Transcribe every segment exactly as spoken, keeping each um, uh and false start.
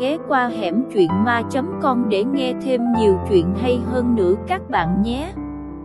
ghé qua hẻm truyện ma chấm com để nghe thêm nhiều chuyện hay hơn nữa các bạn nhé.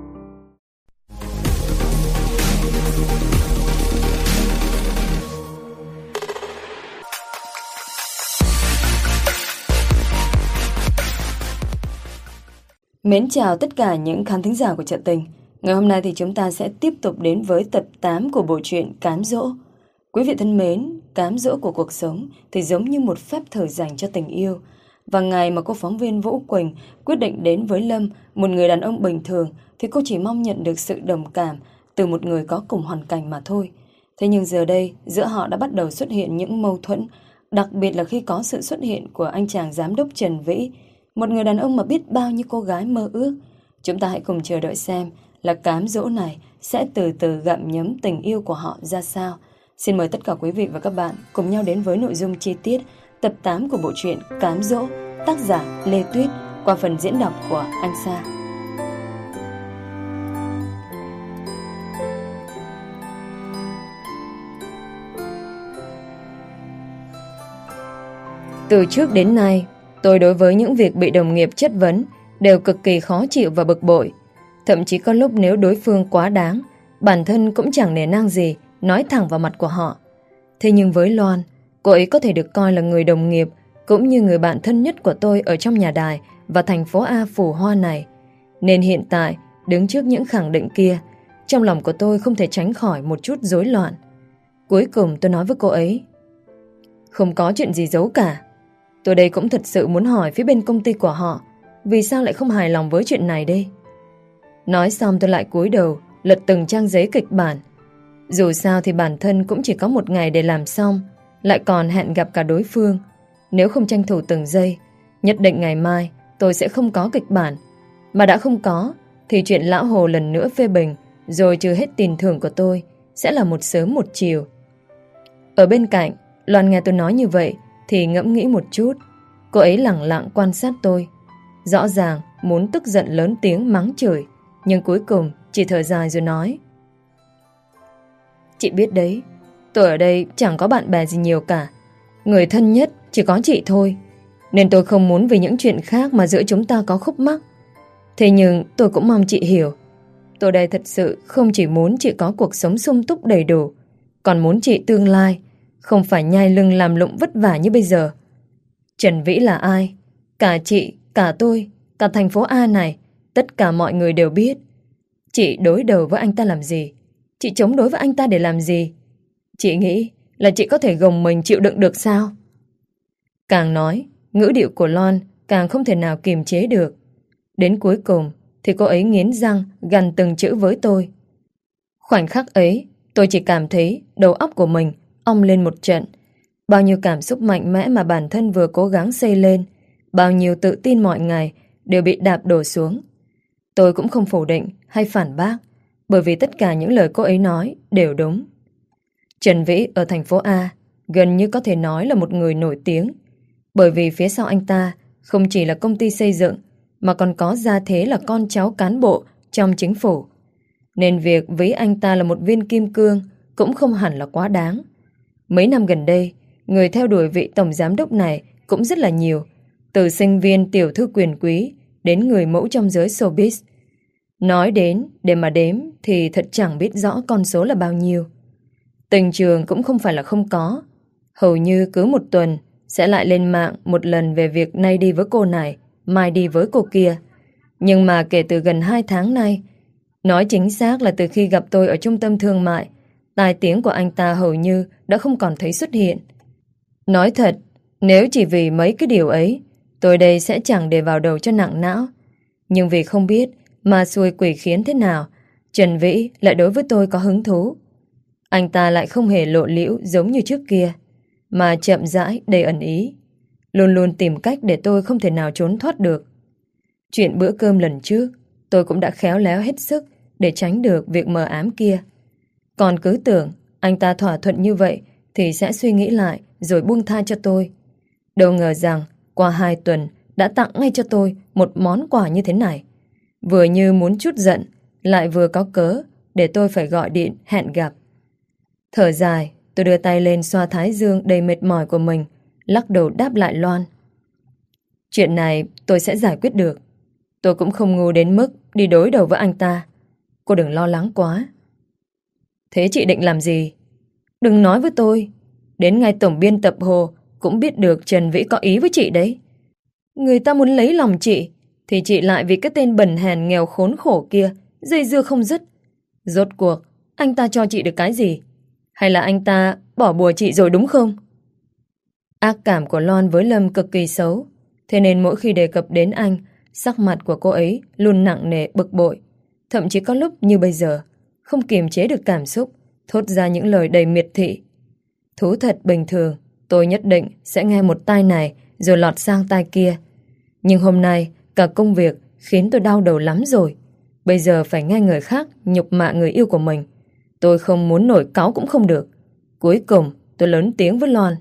Mến chào tất cả những khán thính giả của Chợ Tình. Ngày hôm nay thì chúng ta sẽ tiếp tục đến với tập tám của bộ truyện Cám Dỗ. Quý vị thân mến, cám dỗ của cuộc sống thì giống như một phép thử dành cho tình yêu. Và ngày mà cô phóng viên Vũ Quỳnh quyết định đến với Lâm, một người đàn ông bình thường, thì cô chỉ mong nhận được sự đồng cảm từ một người có cùng hoàn cảnh mà thôi. Thế nhưng giờ đây, giữa họ đã bắt đầu xuất hiện những mâu thuẫn, đặc biệt là khi có sự xuất hiện của anh chàng giám đốc Trần Vĩ, một người đàn ông mà biết bao nhiêu cô gái mơ ước. Chúng ta hãy cùng chờ đợi xem là cám dỗ này sẽ từ từ gặm nhấm tình yêu của họ ra sao. Xin mời tất cả quý vị và các bạn cùng nhau đến với nội dung chi tiết tập tám của bộ truyện Cám Dỗ, tác giả Lê Tuyết, qua phần diễn đọc của Anh Sa. Từ trước đến nay, tôi đối với những việc bị đồng nghiệp chất vấn đều cực kỳ khó chịu và bực bội. Thậm chí có lúc nếu đối phương quá đáng, bản thân cũng chẳng nể nang gì nói thẳng vào mặt của họ. Thế nhưng với Loan, cô ấy có thể được coi là người đồng nghiệp cũng như người bạn thân nhất của tôi ở trong nhà đài và thành phố A phù hoa này. Nên hiện tại, đứng trước những khẳng định kia, trong lòng của tôi không thể tránh khỏi một chút rối loạn. Cuối cùng tôi nói với cô ấy: không có chuyện gì giấu cả. Tôi đây cũng thật sự muốn hỏi phía bên công ty của họ vì sao lại không hài lòng với chuyện này đây. Nói xong tôi lại cúi đầu lật từng trang giấy kịch bản. Dù sao thì bản thân cũng chỉ có một ngày để làm xong, lại còn hẹn gặp cả đối phương. Nếu không tranh thủ từng giây, nhất định ngày mai tôi sẽ không có kịch bản. Mà đã không có thì chuyện lão Hồ lần nữa phê bình rồi trừ hết tiền thưởng của tôi sẽ là một sớm một chiều. Ở bên cạnh, Loan nghe tôi nói như vậy thì ngẫm nghĩ một chút. Cô ấy lẳng lặng quan sát tôi, rõ ràng muốn tức giận lớn tiếng mắng chửi, nhưng cuối cùng chỉ thở dài rồi nói: chị biết đấy, tôi ở đây chẳng có bạn bè gì nhiều cả. Người thân nhất chỉ có chị thôi. Nên tôi không muốn vì những chuyện khác mà giữa chúng ta có khúc mắc. Thế nhưng tôi cũng mong chị hiểu, tôi đây thật sự không chỉ muốn chị có cuộc sống sung túc đầy đủ, còn muốn chị tương lai không phải nhai lưng làm lụng vất vả như bây giờ. Trần Vĩ là ai? Cả chị, cả tôi, cả thành phố A này, tất cả mọi người đều biết. Chị đối đầu với anh ta làm gì? Chị chống đối với anh ta để làm gì? Chị nghĩ là chị có thể gồng mình chịu đựng được sao? Càng nói, ngữ điệu của Loan càng không thể nào kiềm chế được. Đến cuối cùng thì cô ấy nghiến răng gằn từng chữ với tôi. Khoảnh khắc ấy, tôi chỉ cảm thấy đầu óc của mình ong lên một trận. Bao nhiêu cảm xúc mạnh mẽ mà bản thân vừa cố gắng xây lên, bao nhiêu tự tin mọi ngày đều bị đạp đổ xuống. Tôi cũng không phủ định hay phản bác, bởi vì tất cả những lời cô ấy nói đều đúng. Trần Vĩ ở thành phố A gần như có thể nói là một người nổi tiếng, bởi vì phía sau anh ta không chỉ là công ty xây dựng mà còn có gia thế là con cháu cán bộ trong chính phủ. Nên việc ví anh ta là một viên kim cương cũng không hẳn là quá đáng. Mấy năm gần đây, người theo đuổi vị tổng giám đốc này cũng rất là nhiều, từ sinh viên tiểu thư quyền quý đến người mẫu trong giới showbiz. Nói đến để mà đếm thì thật chẳng biết rõ con số là bao nhiêu. Tình trường cũng không phải là không có. Hầu như cứ một tuần sẽ lại lên mạng một lần về việc nay đi với cô này, mai đi với cô kia. Nhưng mà kể từ gần hai tháng nay, nói chính xác là từ khi gặp tôi ở trung tâm thương mại, tai tiếng của anh ta hầu như đã không còn thấy xuất hiện. Nói thật, nếu chỉ vì mấy cái điều ấy, tôi đây sẽ chẳng để vào đầu cho nặng não. Nhưng vì không biết mà xui quỷ khiến thế nào, Trần Vĩ lại đối với tôi có hứng thú. Anh ta lại không hề lộ liễu giống như trước kia, mà chậm rãi đầy ẩn ý, luôn luôn tìm cách để tôi không thể nào trốn thoát được. Chuyện bữa cơm lần trước, tôi cũng đã khéo léo hết sức để tránh được việc mờ ám kia. Còn cứ tưởng anh ta thỏa thuận như vậy thì sẽ suy nghĩ lại rồi buông tha cho tôi. Đâu ngờ rằng qua hai tuần đã tặng ngay cho tôi một món quà như thế này. Vừa như muốn trút giận, lại vừa có cớ để tôi phải gọi điện hẹn gặp. Thở dài, tôi đưa tay lên xoa thái dương đầy mệt mỏi của mình, lắc đầu đáp lại Loan. Chuyện này tôi sẽ giải quyết được. Tôi cũng không ngu đến mức đi đối đầu với anh ta. Cô đừng lo lắng quá. Thế chị định làm gì? Đừng nói với tôi. Đến ngay tổng biên tập Hồ cũng biết được Trần Vĩ có ý với chị đấy. Người ta muốn lấy lòng chị, thì chị lại vì cái tên bần hèn nghèo khốn khổ kia dây dưa không dứt. Rốt cuộc anh ta cho chị được cái gì? Hay là anh ta bỏ bùa chị rồi đúng không? Ác cảm của Lon với Lâm cực kỳ xấu, thế nên mỗi khi đề cập đến anh, sắc mặt của cô ấy luôn nặng nề bực bội. Thậm chí có lúc như bây giờ, không kiềm chế được cảm xúc, thốt ra những lời đầy miệt thị. Thú thật bình thường, tôi nhất định sẽ nghe một tai này rồi lọt sang tai kia. Nhưng hôm nay, cả công việc khiến tôi đau đầu lắm rồi. Bây giờ phải nghe người khác nhục mạ người yêu của mình. Tôi không muốn nổi cáu cũng không được. Cuối cùng, tôi lớn tiếng với Lon.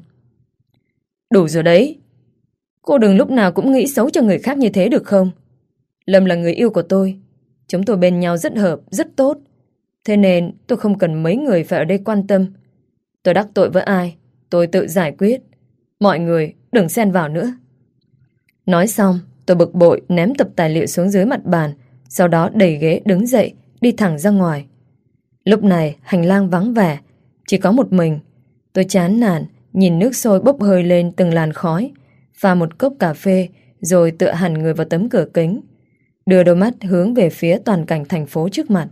Đủ rồi đấy. Cô đừng lúc nào cũng nghĩ xấu cho người khác như thế được không? Lâm là người yêu của tôi. Chúng tôi bên nhau rất hợp, rất tốt. Thế nên tôi không cần mấy người phải ở đây quan tâm. Tôi đắc tội với ai, tôi tự giải quyết. Mọi người đừng xen vào nữa. Nói xong, tôi bực bội ném tập tài liệu xuống dưới mặt bàn, sau đó đẩy ghế đứng dậy, đi thẳng ra ngoài. Lúc này hành lang vắng vẻ, chỉ có một mình. Tôi chán nản, nhìn nước sôi bốc hơi lên từng làn khói, pha một cốc cà phê, rồi tựa hẳn người vào tấm cửa kính, đưa đôi mắt hướng về phía toàn cảnh thành phố trước mặt.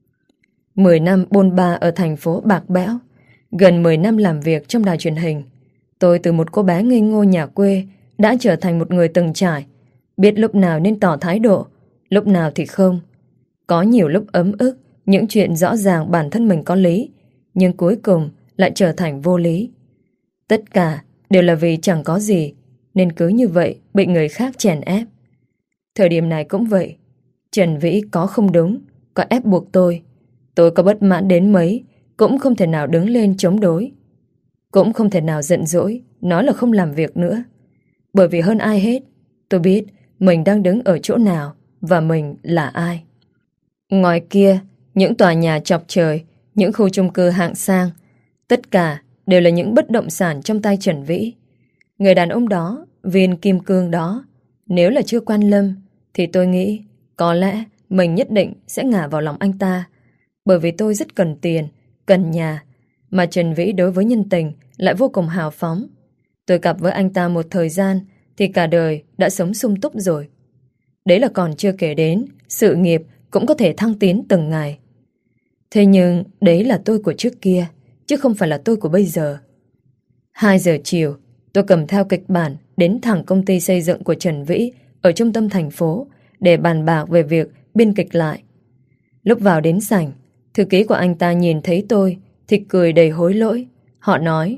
Mười năm bôn ba ở thành phố bạc bẽo, gần mười năm làm việc trong đài truyền hình. Tôi từ một cô bé ngây ngô nhà quê đã trở thành một người từng trải, biết lúc nào nên tỏ thái độ, lúc nào thì không. Có nhiều lúc ấm ức, những chuyện rõ ràng bản thân mình có lý, nhưng cuối cùng lại trở thành vô lý. Tất cả đều là vì chẳng có gì, nên cứ như vậy bị người khác chèn ép. Thời điểm này cũng vậy. Trần Vĩ có không đúng, có ép buộc tôi. Tôi có bất mãn đến mấy, cũng không thể nào đứng lên chống đối. Cũng không thể nào giận dỗi, nói là không làm việc nữa. Bởi vì hơn ai hết, tôi biết mình đang đứng ở chỗ nào và mình là ai. Ngoài kia, những tòa nhà chọc trời, những khu chung cư hạng sang, tất cả đều là những bất động sản trong tay Trần Vĩ. Người đàn ông đó, viên kim cương đó, nếu là chưa quan Lâm, thì tôi nghĩ có lẽ mình nhất định sẽ ngả vào lòng anh ta. Bởi vì tôi rất cần tiền, cần nhà, mà Trần Vĩ đối với nhân tình lại vô cùng hào phóng. Tôi cặp với anh ta một thời gian thì cả đời đã sống sung túc rồi. Đấy là còn chưa kể đến sự nghiệp cũng có thể thăng tiến từng ngày. Thế nhưng đấy là tôi của trước kia, chứ không phải là tôi của bây giờ. Hai giờ chiều, tôi cầm theo kịch bản đến thẳng công ty xây dựng của Trần Vĩ ở trung tâm thành phố để bàn bạc về việc biên kịch lại. Lúc vào đến sảnh, thư ký của anh ta nhìn thấy tôi thì cười đầy hối lỗi. Họ nói: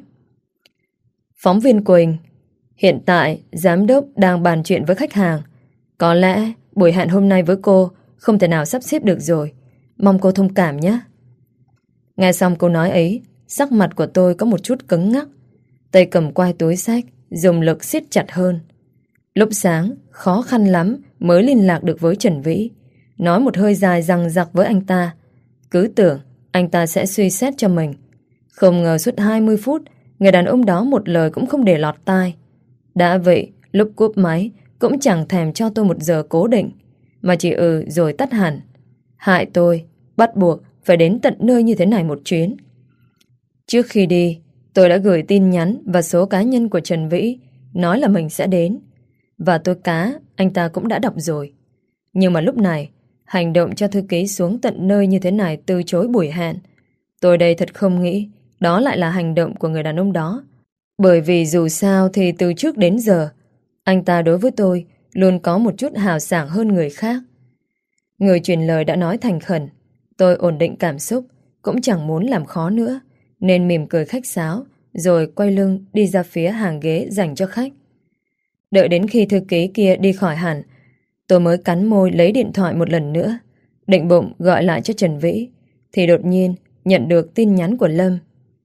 Phóng viên Quỳnh, hiện tại giám đốc đang bàn chuyện với khách hàng. Có lẽ buổi hẹn hôm nay với cô không thể nào sắp xếp được rồi. Mong cô thông cảm nhé. Nghe xong câu nói ấy, sắc mặt của tôi có một chút cứng ngắc. Tay cầm quai túi xách, dùng lực siết chặt hơn. Lúc sáng, khó khăn lắm mới liên lạc được với Trần Vĩ. Nói một hơi dài dằng dặc với anh ta. Cứ tưởng anh ta sẽ suy xét cho mình. Không ngờ suốt hai mươi phút, người đàn ông đó một lời cũng không để lọt tai. Đã vậy, lúc cúp máy cũng chẳng thèm cho tôi một giờ cố định, mà chỉ ừ rồi tắt hẳn. Hại tôi, bắt buộc phải đến tận nơi như thế này một chuyến. Trước khi đi, tôi đã gửi tin nhắn và số cá nhân của Trần Vĩ, nói là mình sẽ đến. Và tôi cá, anh ta cũng đã đọc rồi. Nhưng mà lúc này, hành động cho thư ký xuống tận nơi như thế này từ chối buổi hẹn. Tôi đây thật không nghĩ đó lại là hành động của người đàn ông đó. Bởi vì dù sao thì từ trước đến giờ, anh ta đối với tôi luôn có một chút hào sảng hơn người khác. Người truyền lời đã nói thành khẩn. Tôi ổn định cảm xúc, cũng chẳng muốn làm khó nữa, nên mỉm cười khách sáo, rồi quay lưng đi ra phía hàng ghế dành cho khách. Đợi đến khi thư ký kia đi khỏi hẳn, tôi mới cắn môi lấy điện thoại một lần nữa, định bụng gọi lại cho Trần Vĩ, thì đột nhiên nhận được tin nhắn của Lâm.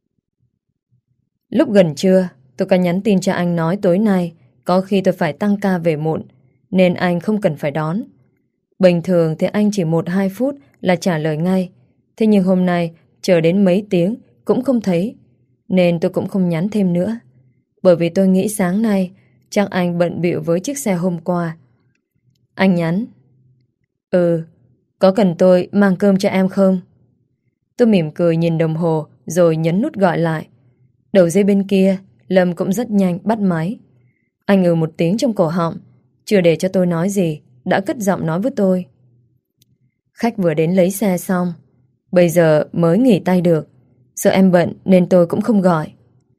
Lúc gần trưa, tôi có nhắn tin cho anh nói tối nay có khi tôi phải tăng ca về muộn, nên anh không cần phải đón. Bình thường thì anh chỉ một hai phút là trả lời ngay. Thế nhưng hôm nay chờ đến mấy tiếng cũng không thấy, nên tôi cũng không nhắn thêm nữa. Bởi vì tôi nghĩ sáng nay Chắc anh bận bịu với chiếc xe hôm qua. Anh nhắn: Ừ, có cần tôi mang cơm cho em không? Tôi mỉm cười nhìn đồng hồ rồi nhấn nút gọi lại. Đầu dây bên kia, Lâm cũng rất nhanh bắt máy. Anh ừ một tiếng trong cổ họng, chưa để cho tôi nói gì, đã cất giọng nói với tôi: Khách vừa đến lấy xe xong, bây giờ mới nghỉ tay được. Sợ em bận nên tôi cũng không gọi.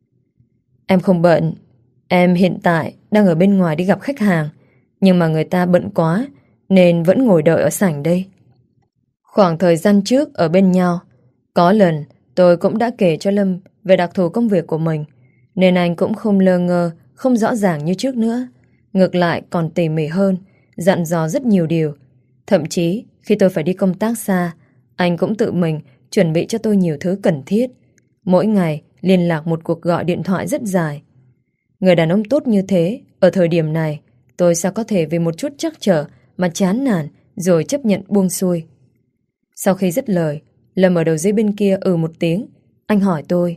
Em không bận. Em hiện tại đang ở bên ngoài đi gặp khách hàng, nhưng mà người ta bận quá nên vẫn ngồi đợi ở sảnh đây. Khoảng thời gian trước ở bên nhau, có lần tôi cũng đã kể cho Lâm về đặc thù công việc của mình, nên anh cũng không lơ ngơ, không rõ ràng như trước nữa. Ngược lại còn tỉ mỉ hơn, dặn dò rất nhiều điều. Thậm chí khi tôi phải đi công tác xa, anh cũng tự mình chuẩn bị cho tôi nhiều thứ cần thiết. Mỗi ngày liên lạc một cuộc gọi điện thoại rất dài. Người đàn ông tốt như thế, ở thời điểm này, tôi sao có thể vì một chút trắc trở mà chán nản rồi chấp nhận buông xuôi. Sau khi dứt lời, Lâm ở đầu dây bên kia ừ một tiếng. Anh hỏi tôi: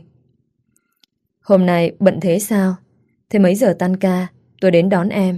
Hôm nay bận thế sao? Thế mấy giờ tan ca, tôi đến đón em.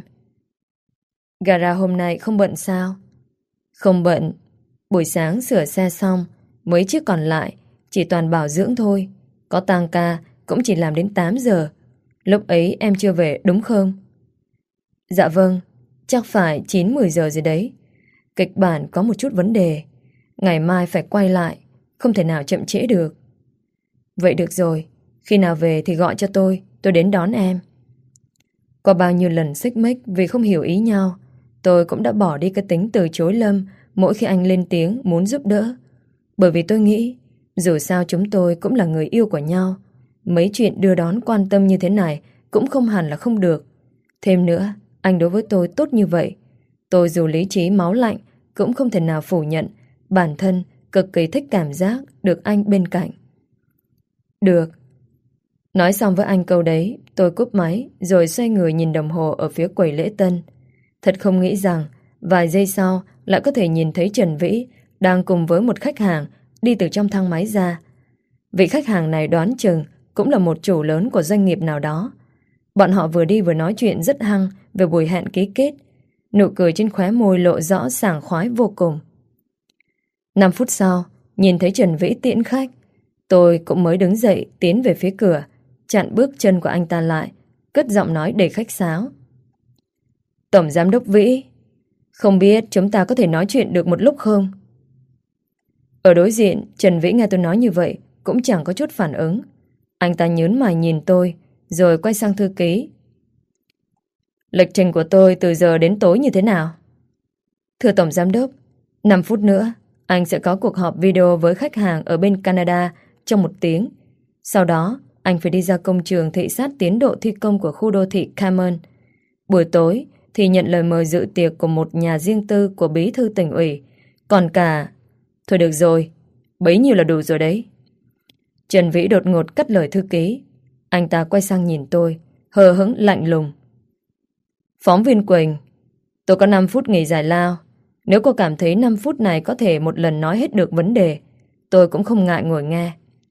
Gara hôm nay không bận sao? Không bận. Buổi sáng sửa xe xong, mấy chiếc còn lại chỉ toàn bảo dưỡng thôi. Có tăng ca cũng chỉ làm đến tám giờ. Lúc ấy em chưa về đúng không? Dạ vâng, chắc phải chín mười giờ rồi đấy. Kịch bản có một chút vấn đề, ngày mai phải quay lại, không thể nào chậm trễ được. Vậy được rồi, khi nào về thì gọi cho tôi, tôi đến đón em. Qua bao nhiêu lần xích mích vì không hiểu ý nhau, tôi cũng đã bỏ đi cái tính từ chối Lâm mỗi khi anh lên tiếng muốn giúp đỡ. Bởi vì tôi nghĩ, dù sao chúng tôi cũng là người yêu của nhau, mấy chuyện đưa đón quan tâm như thế này cũng không hẳn là không được. Thêm nữa, anh đối với tôi tốt như vậy, tôi dù lý trí máu lạnh cũng không thể nào phủ nhận bản thân cực kỳ thích cảm giác được anh bên cạnh. Được. Nói xong với anh câu đấy, tôi cúp máy rồi xoay người nhìn đồng hồ ở phía quầy lễ tân. Thật không nghĩ rằng vài giây sau lại có thể nhìn thấy Trần Vĩ đang cùng với một khách hàng đi từ trong thang máy ra. Vị khách hàng này đoán chừng cũng là một chủ lớn của doanh nghiệp nào đó. Bọn họ vừa đi vừa nói chuyện rất hăng về buổi hẹn ký kết. Nụ cười trên khóe môi lộ rõ sảng khoái vô cùng. Năm phút sau, nhìn thấy Trần Vĩ tiễn khách, tôi cũng mới đứng dậy tiến về phía cửa, chặn bước chân của anh ta lại, cất giọng nói đầy khách sáo. Tổng giám đốc Vĩ, không biết chúng ta có thể nói chuyện được một lúc không? Ở đối diện, Trần Vĩ nghe tôi nói như vậy cũng chẳng có chút phản ứng. Anh ta nhớn mày nhìn tôi, rồi quay sang thư ký. Lịch trình của tôi từ giờ đến tối như thế nào? Thưa Tổng Giám đốc, năm phút nữa, anh sẽ có cuộc họp video với khách hàng ở bên Canada trong một tiếng. Sau đó, anh phải đi ra công trường thị sát tiến độ thi công của khu đô thị Cameron. Buổi tối thì nhận lời mời dự tiệc của một nhà riêng tư của bí thư tỉnh ủy. Còn cả... Thôi được rồi, bấy nhiêu là đủ rồi đấy. Trần Vĩ đột ngột cắt lời thư ký. Anh ta quay sang nhìn tôi, hờ hững lạnh lùng. Phóng viên Quỳnh, tôi có năm phút nghỉ giải lao. Nếu cô cảm thấy năm phút này có thể một lần nói hết được vấn đề, tôi cũng không ngại ngồi nghe.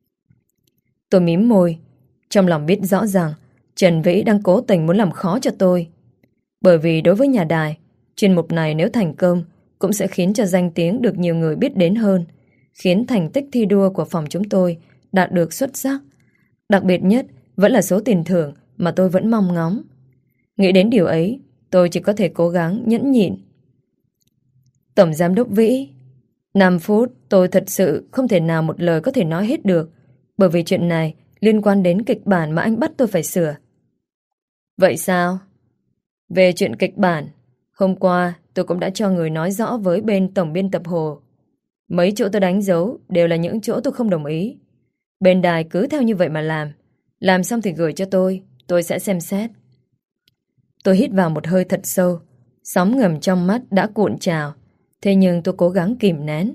Tôi mím môi, trong lòng biết rõ ràng Trần Vĩ đang cố tình muốn làm khó cho tôi. Bởi vì đối với nhà đài, chuyên mục này nếu thành công cũng sẽ khiến cho danh tiếng được nhiều người biết đến hơn, khiến thành tích thi đua của phòng chúng tôi đạt được xuất sắc. Đặc biệt nhất vẫn là số tiền thưởng mà tôi vẫn mong ngóng. Nghĩ đến điều ấy, tôi chỉ có thể cố gắng nhẫn nhịn. Tổng giám đốc Vĩ, năm phút tôi thật sự không thể nào một lời có thể nói hết được, bởi vì chuyện này liên quan đến kịch bản mà anh bắt tôi phải sửa. Vậy sao? Về chuyện kịch bản, hôm qua tôi cũng đã cho người nói rõ với bên tổng biên tập Hồ. Mấy chỗ tôi đánh dấu đều là những chỗ tôi không đồng ý. Bên đài cứ theo như vậy mà làm. Làm xong thì gửi cho tôi, tôi sẽ xem xét. Tôi hít vào một hơi thật sâu, sóng ngầm trong mắt đã cuộn trào. Thế nhưng tôi cố gắng kìm nén.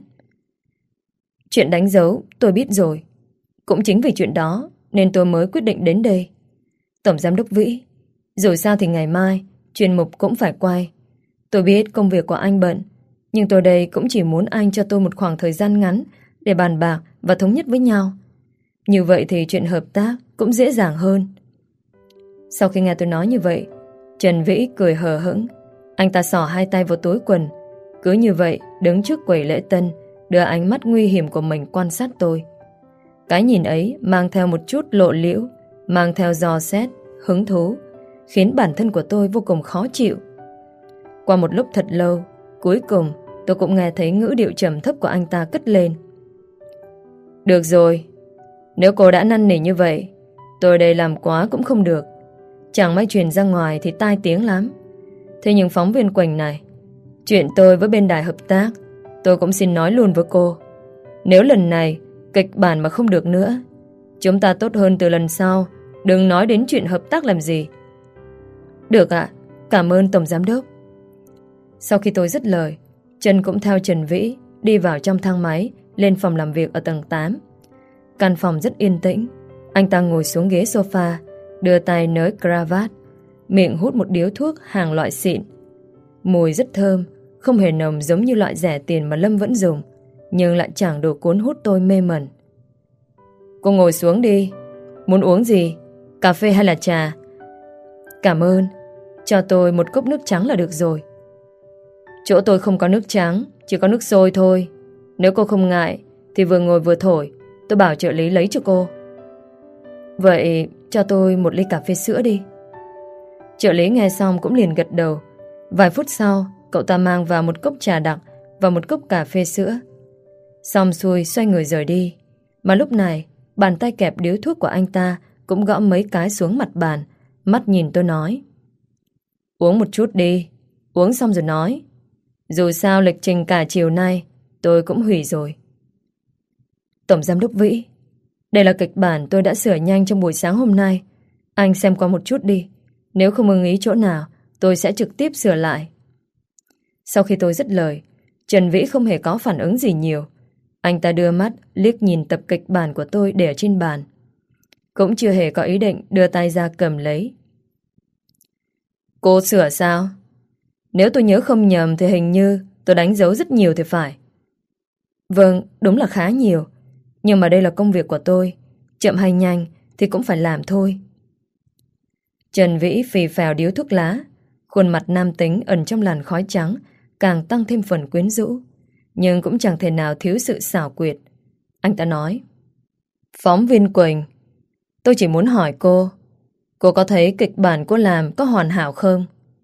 Chuyện đánh dấu tôi biết rồi. Cũng chính vì chuyện đó nên tôi mới quyết định đến đây. Tổng giám đốc Vĩ, dù sao thì ngày mai chuyên mục cũng phải quay. Tôi biết công việc của anh bận, nhưng tôi đây cũng chỉ muốn anh cho tôi một khoảng thời gian ngắn để bàn bạc và thống nhất với nhau. Như vậy thì chuyện hợp tác cũng dễ dàng hơn. Sau khi nghe tôi nói như vậy, Trần Vĩ cười hờ hững. Anh ta xỏ hai tay vào túi quần, cứ như vậy đứng trước quầy lễ tân, đưa ánh mắt nguy hiểm của mình quan sát tôi. Cái nhìn ấy mang theo một chút lộ liễu, mang theo dò xét, hứng thú, khiến bản thân của tôi vô cùng khó chịu. Qua một lúc thật lâu, cuối cùng tôi cũng nghe thấy ngữ điệu trầm thấp của anh ta cất lên. Được rồi, nếu cô đã năn nỉ như vậy, tôi đây làm quá cũng không được. Chẳng may truyền ra ngoài thì tai tiếng lắm. Thế nhưng phóng viên Quỳnh này, chuyện tôi với bên đài hợp tác, tôi cũng xin nói luôn với cô. Nếu lần này kịch bản mà không được nữa, chúng ta tốt hơn từ lần sau đừng nói đến chuyện hợp tác làm gì. Được ạ, cảm ơn Tổng Giám Đốc. Sau khi tôi dứt lời, Trân cũng theo Trần Vĩ đi vào trong thang máy lên phòng làm việc ở tầng tám. Căn phòng rất yên tĩnh. Anh ta ngồi xuống ghế sofa, đưa tay nới cravat, miệng hút một điếu thuốc hàng loại xịn. Mùi rất thơm, không hề nồng giống như loại rẻ tiền mà Lâm vẫn dùng, nhưng lại chẳng đủ cuốn hút tôi mê mẩn. Cô ngồi xuống đi. Muốn uống gì? Cà phê hay là trà? Cảm ơn. Cho tôi một cốc nước trắng là được rồi. Chỗ tôi không có nước trắng, chỉ có nước sôi thôi. Nếu cô không ngại thì vừa ngồi vừa thổi, tôi bảo trợ lý lấy cho cô. Vậy cho tôi một ly cà phê sữa đi. Trợ lý nghe xong cũng liền gật đầu. Vài phút sau, cậu ta mang vào một cốc trà đặc và một cốc cà phê sữa. Xong xuôi xoay người rời đi. Mà lúc này, bàn tay kẹp điếu thuốc của anh ta cũng gõ mấy cái xuống mặt bàn, mắt nhìn tôi nói: Uống một chút đi, uống xong rồi nói. Dù sao lịch trình cả chiều nay tôi cũng hủy rồi. Tổng Giám Đốc Vĩ, đây là kịch bản tôi đã sửa nhanh trong buổi sáng hôm nay. Anh xem qua một chút đi. Nếu không ưng ý chỗ nào, tôi sẽ trực tiếp sửa lại. Sau khi tôi dứt lời, Trần Vĩ không hề có phản ứng gì nhiều. Anh ta đưa mắt liếc nhìn tập kịch bản của tôi để ở trên bàn, cũng chưa hề có ý định đưa tay ra cầm lấy. Cô sửa sao? Nếu tôi nhớ không nhầm thì hình như tôi đánh dấu rất nhiều thì phải. Vâng, đúng là khá nhiều. Nhưng mà đây là công việc của tôi, chậm hay nhanh thì cũng phải làm thôi. Trần Vĩ phì phèo điếu thuốc lá, khuôn mặt nam tính ẩn trong làn khói trắng càng tăng thêm phần quyến rũ, nhưng cũng chẳng thể nào thiếu sự xảo quyệt. Anh ta nói: Phóng viên Quỳnh, tôi chỉ muốn hỏi cô, cô có thấy kịch bản cô làm có hoàn hảo không?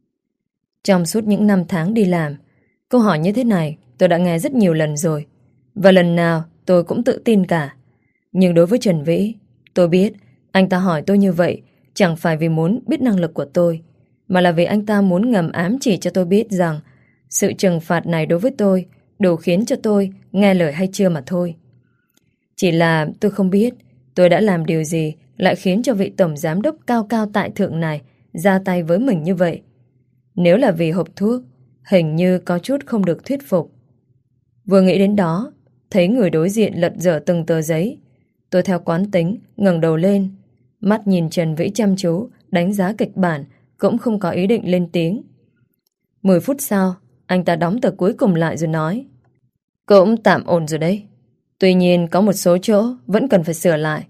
Trong suốt những năm tháng đi làm, câu hỏi như thế này tôi đã nghe rất nhiều lần rồi, và lần nào tôi cũng tự tin cả. Nhưng đối với Trần Vĩ, tôi biết anh ta hỏi tôi như vậy chẳng phải vì muốn biết năng lực của tôi, mà là vì anh ta muốn ngầm ám chỉ cho tôi biết rằng sự trừng phạt này đối với tôi đủ khiến cho tôi nghe lời hay chưa mà thôi. Chỉ là tôi không biết tôi đã làm điều gì lại khiến cho vị tổng giám đốc cao cao tại thượng này ra tay với mình như vậy. Nếu là vì hộp thuốc, hình như có chút không được thuyết phục. Vừa nghĩ đến đó, thấy người đối diện lật dở từng tờ giấy, tôi theo quán tính ngẩng đầu lên, mắt nhìn Trần Vĩ chăm chú đánh giá kịch bản, cũng không có ý định lên tiếng. Mười phút sau, anh ta đóng tờ cuối cùng lại rồi nói: Cũng tạm ổn rồi đấy. Tuy nhiên có một số chỗ vẫn cần phải sửa lại.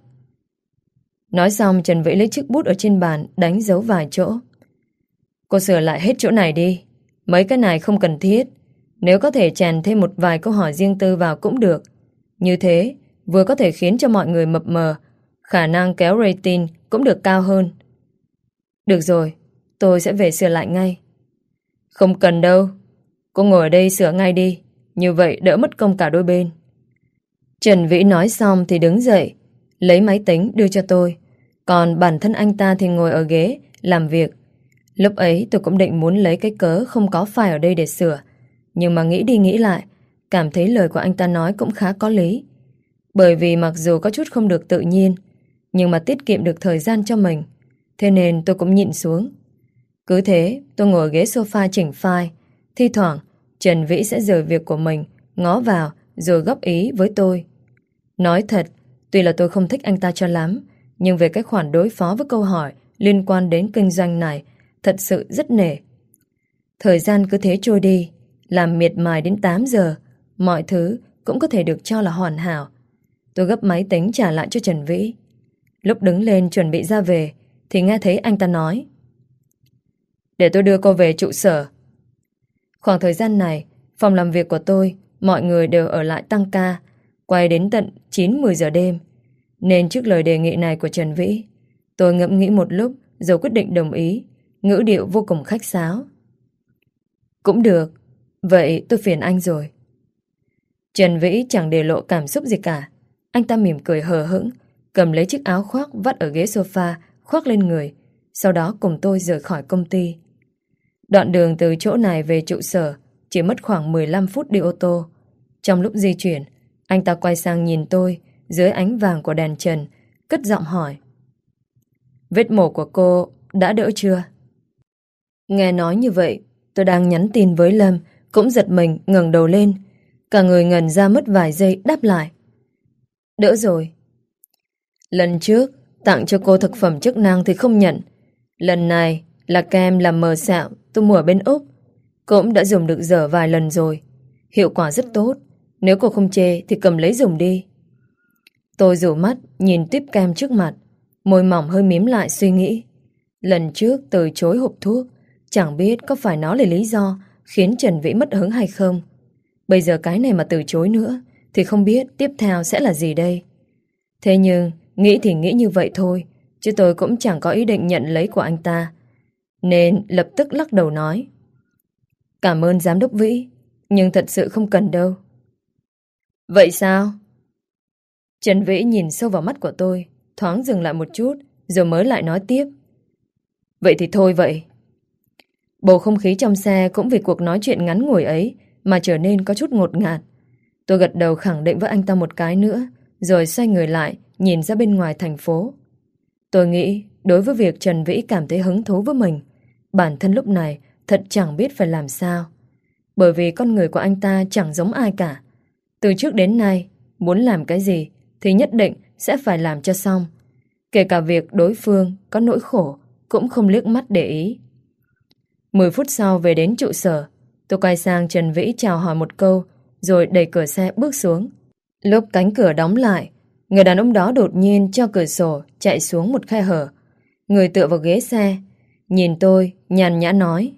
Nói xong, Trần Vĩ lấy chiếc bút ở trên bàn đánh dấu vài chỗ. Cô sửa lại hết chỗ này đi. Mấy cái này không cần thiết. Nếu có thể chèn thêm một vài câu hỏi riêng tư vào cũng được. Như thế vừa có thể khiến cho mọi người mập mờ, khả năng kéo rating cũng được cao hơn. Được rồi, tôi sẽ về sửa lại ngay. Không cần đâu, cô ngồi ở đây sửa ngay đi, như vậy đỡ mất công cả đôi bên. Trần Vĩ nói xong thì đứng dậy, lấy máy tính đưa cho tôi, còn bản thân anh ta thì ngồi ở ghế làm việc. Lúc ấy tôi cũng định muốn lấy cái cớ không có file ở đây để sửa, nhưng mà nghĩ đi nghĩ lại, cảm thấy lời của anh ta nói cũng khá có lý. Bởi vì mặc dù có chút không được tự nhiên, nhưng mà tiết kiệm được thời gian cho mình, thế nên tôi cũng nhịn xuống. Cứ thế tôi ngồi ở ghế sofa chỉnh file. Thi thoảng Trần Vĩ sẽ rời việc của mình, ngó vào rồi góp ý với tôi. Nói thật, tuy là tôi không thích anh ta cho lắm, nhưng về cái khoản đối phó với câu hỏi liên quan đến kinh doanh này, thật sự rất nể. Thời gian cứ thế trôi đi, làm miệt mài đến tám giờ, mọi thứ cũng có thể được cho là hoàn hảo. Tôi gấp máy tính trả lại cho Trần Vĩ. Lúc đứng lên chuẩn bị ra về thì nghe thấy anh ta nói: để tôi đưa cô về trụ sở. Khoảng thời gian này, phòng làm việc của tôi, mọi người đều ở lại tăng ca, quay đến tận chín mười giờ đêm. Nên trước lời đề nghị này của Trần Vĩ, tôi ngẫm nghĩ một lúc rồi quyết định đồng ý, ngữ điệu vô cùng khách sáo. Cũng được, vậy tôi phiền anh rồi. Trần Vĩ chẳng để lộ cảm xúc gì cả. Anh ta mỉm cười hờ hững, cầm lấy chiếc áo khoác vắt ở ghế sofa, khoác lên người, sau đó cùng tôi rời khỏi công ty. Đoạn đường từ chỗ này về trụ sở chỉ mất khoảng mười lăm phút đi ô tô. Trong lúc di chuyển, anh ta quay sang nhìn tôi dưới ánh vàng của đèn trần, cất giọng hỏi: Vết mổ của cô đã đỡ chưa? Nghe nói như vậy, tôi đang nhắn tin với Lâm, cũng giật mình ngẩng đầu lên. Cả người ngần ra mất vài giây đáp lại: Đỡ rồi. Lần trước tặng cho cô thực phẩm chức năng thì không nhận. Lần này là kem làm mờ sẹo tôi mua ở bên Úc, cũng đã dùng được dở vài lần rồi, hiệu quả rất tốt. Nếu cô không chê thì cầm lấy dùng đi. Tôi rủ mắt nhìn tiếp kem trước mặt, môi mỏng hơi mím lại suy nghĩ. Lần trước từ chối hộp thuốc, chẳng biết có phải nó là lý do khiến Trần Vĩ mất hứng hay không. Bây giờ cái này mà từ chối nữa thì không biết tiếp theo sẽ là gì đây. Thế nhưng nghĩ thì nghĩ như vậy thôi, chứ tôi cũng chẳng có ý định nhận lấy của anh ta, nên lập tức lắc đầu nói: Cảm ơn giám đốc Vĩ, nhưng thật sự không cần đâu. Vậy sao? Trần Vĩ nhìn sâu vào mắt của tôi, thoáng dừng lại một chút, rồi mới lại nói tiếp: Vậy thì thôi vậy. Bầu không khí trong xe cũng vì cuộc nói chuyện ngắn ngủi ấy mà trở nên có chút ngột ngạt. Tôi gật đầu khẳng định với anh ta một cái nữa, rồi xoay người lại nhìn ra bên ngoài thành phố. Tôi nghĩ đối với việc Trần Vĩ cảm thấy hứng thú với mình, bản thân lúc này thật chẳng biết phải làm sao. Bởi vì con người của anh ta chẳng giống ai cả. Từ trước đến nay, muốn làm cái gì thì nhất định sẽ phải làm cho xong. Kể cả việc đối phương có nỗi khổ cũng không liếc mắt để ý. Mười phút sau về đến trụ sở, tôi quay sang Trần Vĩ chào hỏi một câu, rồi đẩy cửa xe bước xuống. Lúc cánh cửa đóng lại, người đàn ông đó đột nhiên cho cửa sổ chạy xuống một khe hở. Người tựa vào ghế xe, nhìn tôi nhàn nhã nói: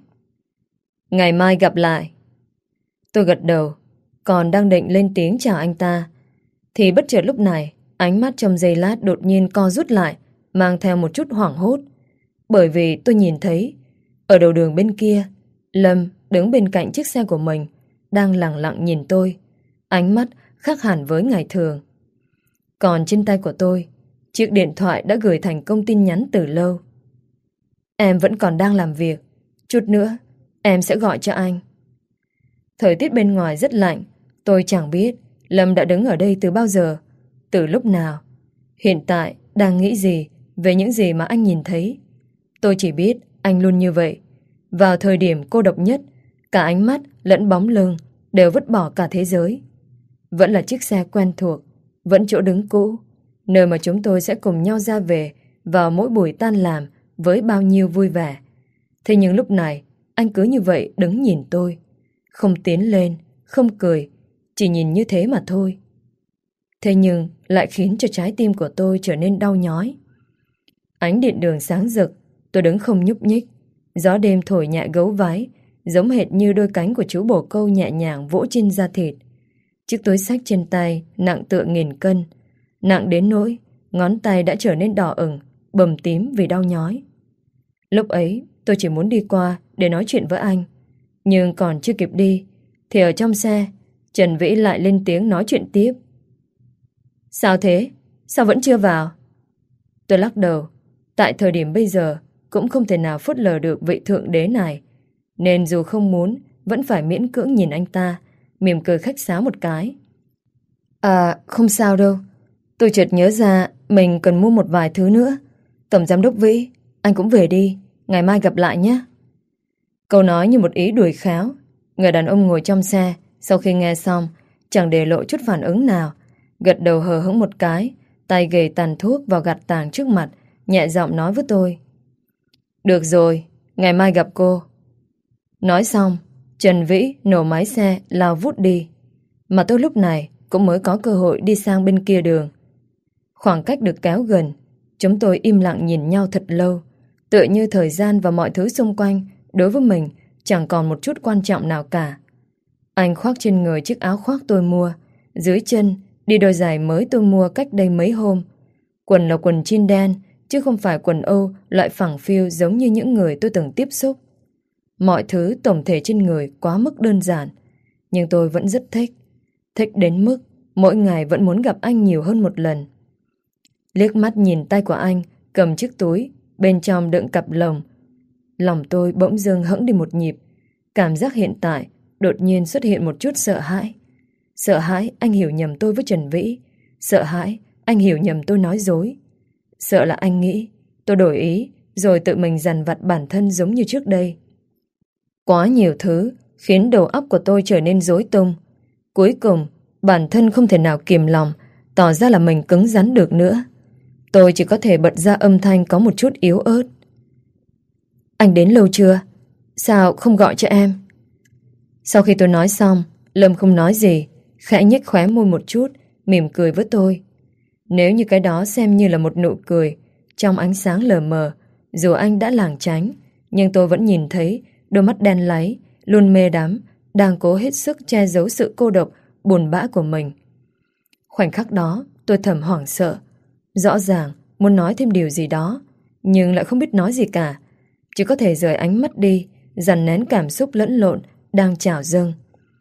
Ngày mai gặp lại. Tôi gật đầu, còn đang định lên tiếng chào anh ta, thì bất chợt lúc này ánh mắt trong giây lát đột nhiên co rút lại, mang theo một chút hoảng hốt. Bởi vì tôi nhìn thấy ở đầu đường bên kia, Lâm đứng bên cạnh chiếc xe của mình, đang lặng lặng nhìn tôi, ánh mắt khác hẳn với ngày thường. Còn trên tay của tôi, chiếc điện thoại đã gửi thành công tin nhắn từ lâu: Em vẫn còn đang làm việc, chút nữa em sẽ gọi cho anh. Thời tiết bên ngoài rất lạnh, tôi chẳng biết Lâm đã đứng ở đây từ bao giờ, từ lúc nào, hiện tại đang nghĩ gì về những gì mà anh nhìn thấy. Tôi chỉ biết anh luôn như vậy. Vào thời điểm cô độc nhất, cả ánh mắt lẫn bóng lưng đều vứt bỏ cả thế giới. Vẫn là chiếc xe quen thuộc, vẫn chỗ đứng cũ, nơi mà chúng tôi sẽ cùng nhau ra về vào mỗi buổi tan làm với bao nhiêu vui vẻ. Thế nhưng lúc này, anh cứ như vậy đứng nhìn tôi, không tiến lên, không cười, chỉ nhìn như thế mà thôi. Thế nhưng lại khiến cho trái tim của tôi trở nên đau nhói. Ánh điện đường sáng rực, tôi đứng không nhúc nhích. Gió đêm thổi nhẹ gấu váy, giống hệt như đôi cánh của chú bồ câu nhẹ nhàng vỗ trên da thịt. Chiếc túi xách trên tay nặng tựa nghìn cân, nặng đến nỗi ngón tay đã trở nên đỏ ửng, bầm tím vì đau nhói. Lúc ấy tôi chỉ muốn đi qua để nói chuyện với anh, nhưng còn chưa kịp đi thì ở trong xe Trần Vĩ lại lên tiếng nói chuyện tiếp: Sao thế? Sao vẫn chưa vào? Tôi lắc đầu. Tại thời điểm bây giờ cũng không thể nào phớt lờ được vị thượng đế này, nên dù không muốn vẫn phải miễn cưỡng nhìn anh ta, mỉm cười khách sáo một cái. À, không sao đâu. Tôi chợt nhớ ra mình cần mua một vài thứ nữa. Tổng giám đốc Vĩ, anh cũng về đi, ngày mai gặp lại nhé. Câu nói như một ý đuổi khéo. Người đàn ông ngồi trong xe sau khi nghe xong chẳng để lộ chút phản ứng nào, gật đầu hờ hững một cái, tay gầy tàn thuốc vào gạt tàng trước mặt, nhẹ giọng nói với tôi: Được rồi, ngày mai gặp cô. Nói xong, Trần Vĩ nổ máy xe lao vút đi, mà tôi lúc này cũng mới có cơ hội đi sang bên kia đường. Khoảng cách được kéo gần, chúng tôi im lặng nhìn nhau thật lâu, tựa như thời gian và mọi thứ xung quanh đối với mình chẳng còn một chút quan trọng nào cả. Anh khoác trên người chiếc áo khoác tôi mua, dưới chân đi đôi giày mới tôi mua cách đây mấy hôm. Quần là quần jean đen, chứ không phải quần Âu loại phẳng phiu giống như những người tôi từng tiếp xúc. Mọi thứ tổng thể trên người quá mức đơn giản, nhưng tôi vẫn rất thích. Thích đến mức mỗi ngày vẫn muốn gặp anh nhiều hơn một lần. Liếc mắt nhìn tay của anh cầm chiếc túi, bên trong đựng cặp lồng. Lòng tôi bỗng dưng hững đi một nhịp. Cảm giác hiện tại đột nhiên xuất hiện một chút sợ hãi. Sợ hãi anh hiểu nhầm tôi với Trần Vĩ. Sợ hãi anh hiểu nhầm tôi nói dối. Sợ là anh nghĩ tôi đổi ý rồi tự mình dằn vặt bản thân giống như trước đây. Quá nhiều thứ khiến đầu óc của tôi trở nên rối tung. Cuối cùng bản thân không thể nào kiềm lòng, tỏ ra là mình cứng rắn được nữa. Tôi chỉ có thể bật ra âm thanh có một chút yếu ớt. Anh đến lâu chưa? Sao không gọi cho em? Sau khi tôi nói xong, Lâm không nói gì, khẽ nhếch khóe môi một chút, mỉm cười với tôi. Nếu như cái đó xem như là một nụ cười, trong ánh sáng lờ mờ, dù anh đã lảng tránh, nhưng tôi vẫn nhìn thấy đôi mắt đen láy, luôn mê đắm, đang cố hết sức che giấu sự cô độc, buồn bã của mình. Khoảnh khắc đó, tôi thầm hoảng sợ. Rõ ràng muốn nói thêm điều gì đó, nhưng lại không biết nói gì cả. Chỉ có thể rời ánh mắt đi, dằn nén cảm xúc lẫn lộn đang trào dâng.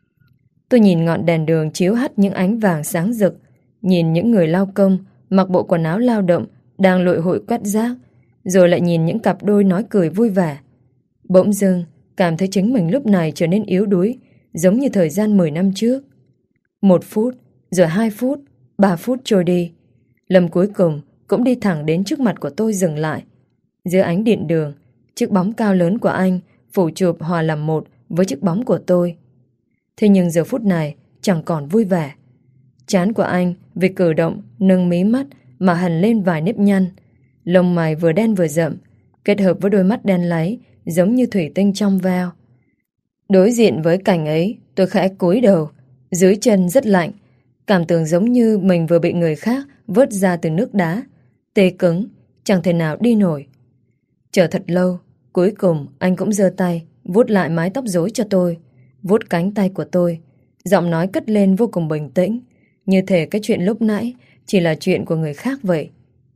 Tôi nhìn ngọn đèn đường chiếu hắt những ánh vàng sáng rực, nhìn những người lao công mặc bộ quần áo lao động đang lội hội quét rác, rồi lại nhìn những cặp đôi nói cười vui vẻ. Bỗng dưng cảm thấy chính mình lúc này trở nên yếu đuối, giống như thời gian mười năm trước. Một phút, rồi hai phút, ba phút trôi đi. Lâm cuối cùng cũng đi thẳng đến trước mặt của tôi dừng lại. Dưới ánh điện đường, chiếc bóng cao lớn của anh phủ chụp hòa làm một với chiếc bóng của tôi. Thế nhưng giờ phút này chẳng còn vui vẻ. Trán của anh vì cử động nâng mí mắt mà hằn lên vài nếp nhăn. Lông mày vừa đen vừa rậm, kết hợp với đôi mắt đen láy giống như thủy tinh trong veo. Đối diện với cảnh ấy, tôi khẽ cúi đầu. Dưới chân rất lạnh, cảm tưởng giống như mình vừa bị người khác vớt ra từ nước đá, tê cứng, chẳng thể nào đi nổi. Chờ thật lâu, cuối cùng anh cũng giơ tay vuốt lại mái tóc rối cho tôi, vuốt cánh tay của tôi, giọng nói cất lên vô cùng bình tĩnh, như thể cái chuyện lúc nãy chỉ là chuyện của người khác vậy.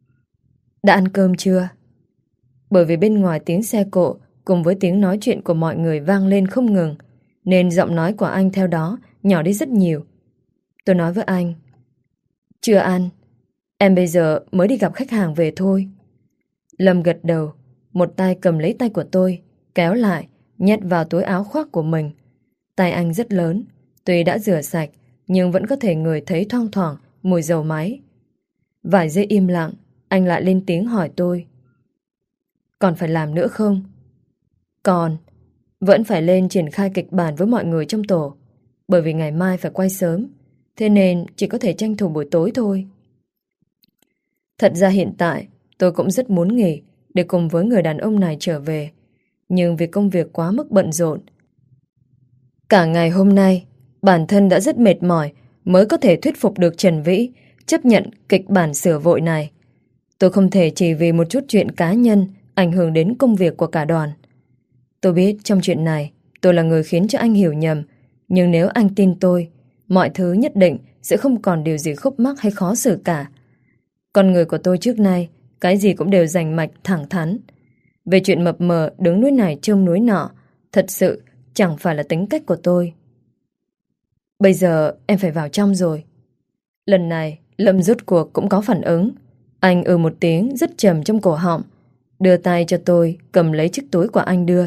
Đã ăn cơm chưa? Bởi vì bên ngoài tiếng xe cộ cùng với tiếng nói chuyện của mọi người vang lên không ngừng, nên giọng nói của anh theo đó nhỏ đi rất nhiều. Tôi nói với anh: chưa ăn, em bây giờ mới đi gặp khách hàng về thôi. Lâm gật đầu, một tay cầm lấy tay của tôi, kéo lại, nhét vào túi áo khoác của mình. Tay anh rất lớn, tuy đã rửa sạch, nhưng vẫn có thể ngửi thấy thoang thoảng mùi dầu máy. Vài giây im lặng, anh lại lên tiếng hỏi tôi: còn phải làm nữa không? Còn, vẫn phải lên triển khai kịch bản với mọi người trong tổ, bởi vì ngày mai phải quay sớm, thế nên chỉ có thể tranh thủ buổi tối thôi. Thật ra hiện tại tôi cũng rất muốn nghỉ để cùng với người đàn ông này trở về, nhưng vì công việc quá mức bận rộn, cả ngày hôm nay bản thân đã rất mệt mỏi mới có thể thuyết phục được Trần Vĩ chấp nhận kịch bản sửa vội này. Tôi không thể chỉ vì một chút chuyện cá nhân ảnh hưởng đến công việc của cả đoàn. Tôi biết trong chuyện này tôi là người khiến cho anh hiểu nhầm, nhưng nếu anh tin tôi, mọi thứ nhất định sẽ không còn điều gì khúc mắc hay khó xử cả. Con người của tôi trước nay cái gì cũng đều rành mạch thẳng thắn. Về chuyện mập mờ đứng núi này trông núi nọ, thật sự chẳng phải là tính cách của tôi. Bây giờ em phải vào trong rồi. Lần này Lâm rút cuộc cũng có phản ứng. Anh ừ một tiếng rất trầm trong cổ họng, đưa tay cho tôi cầm lấy chiếc túi của anh đưa.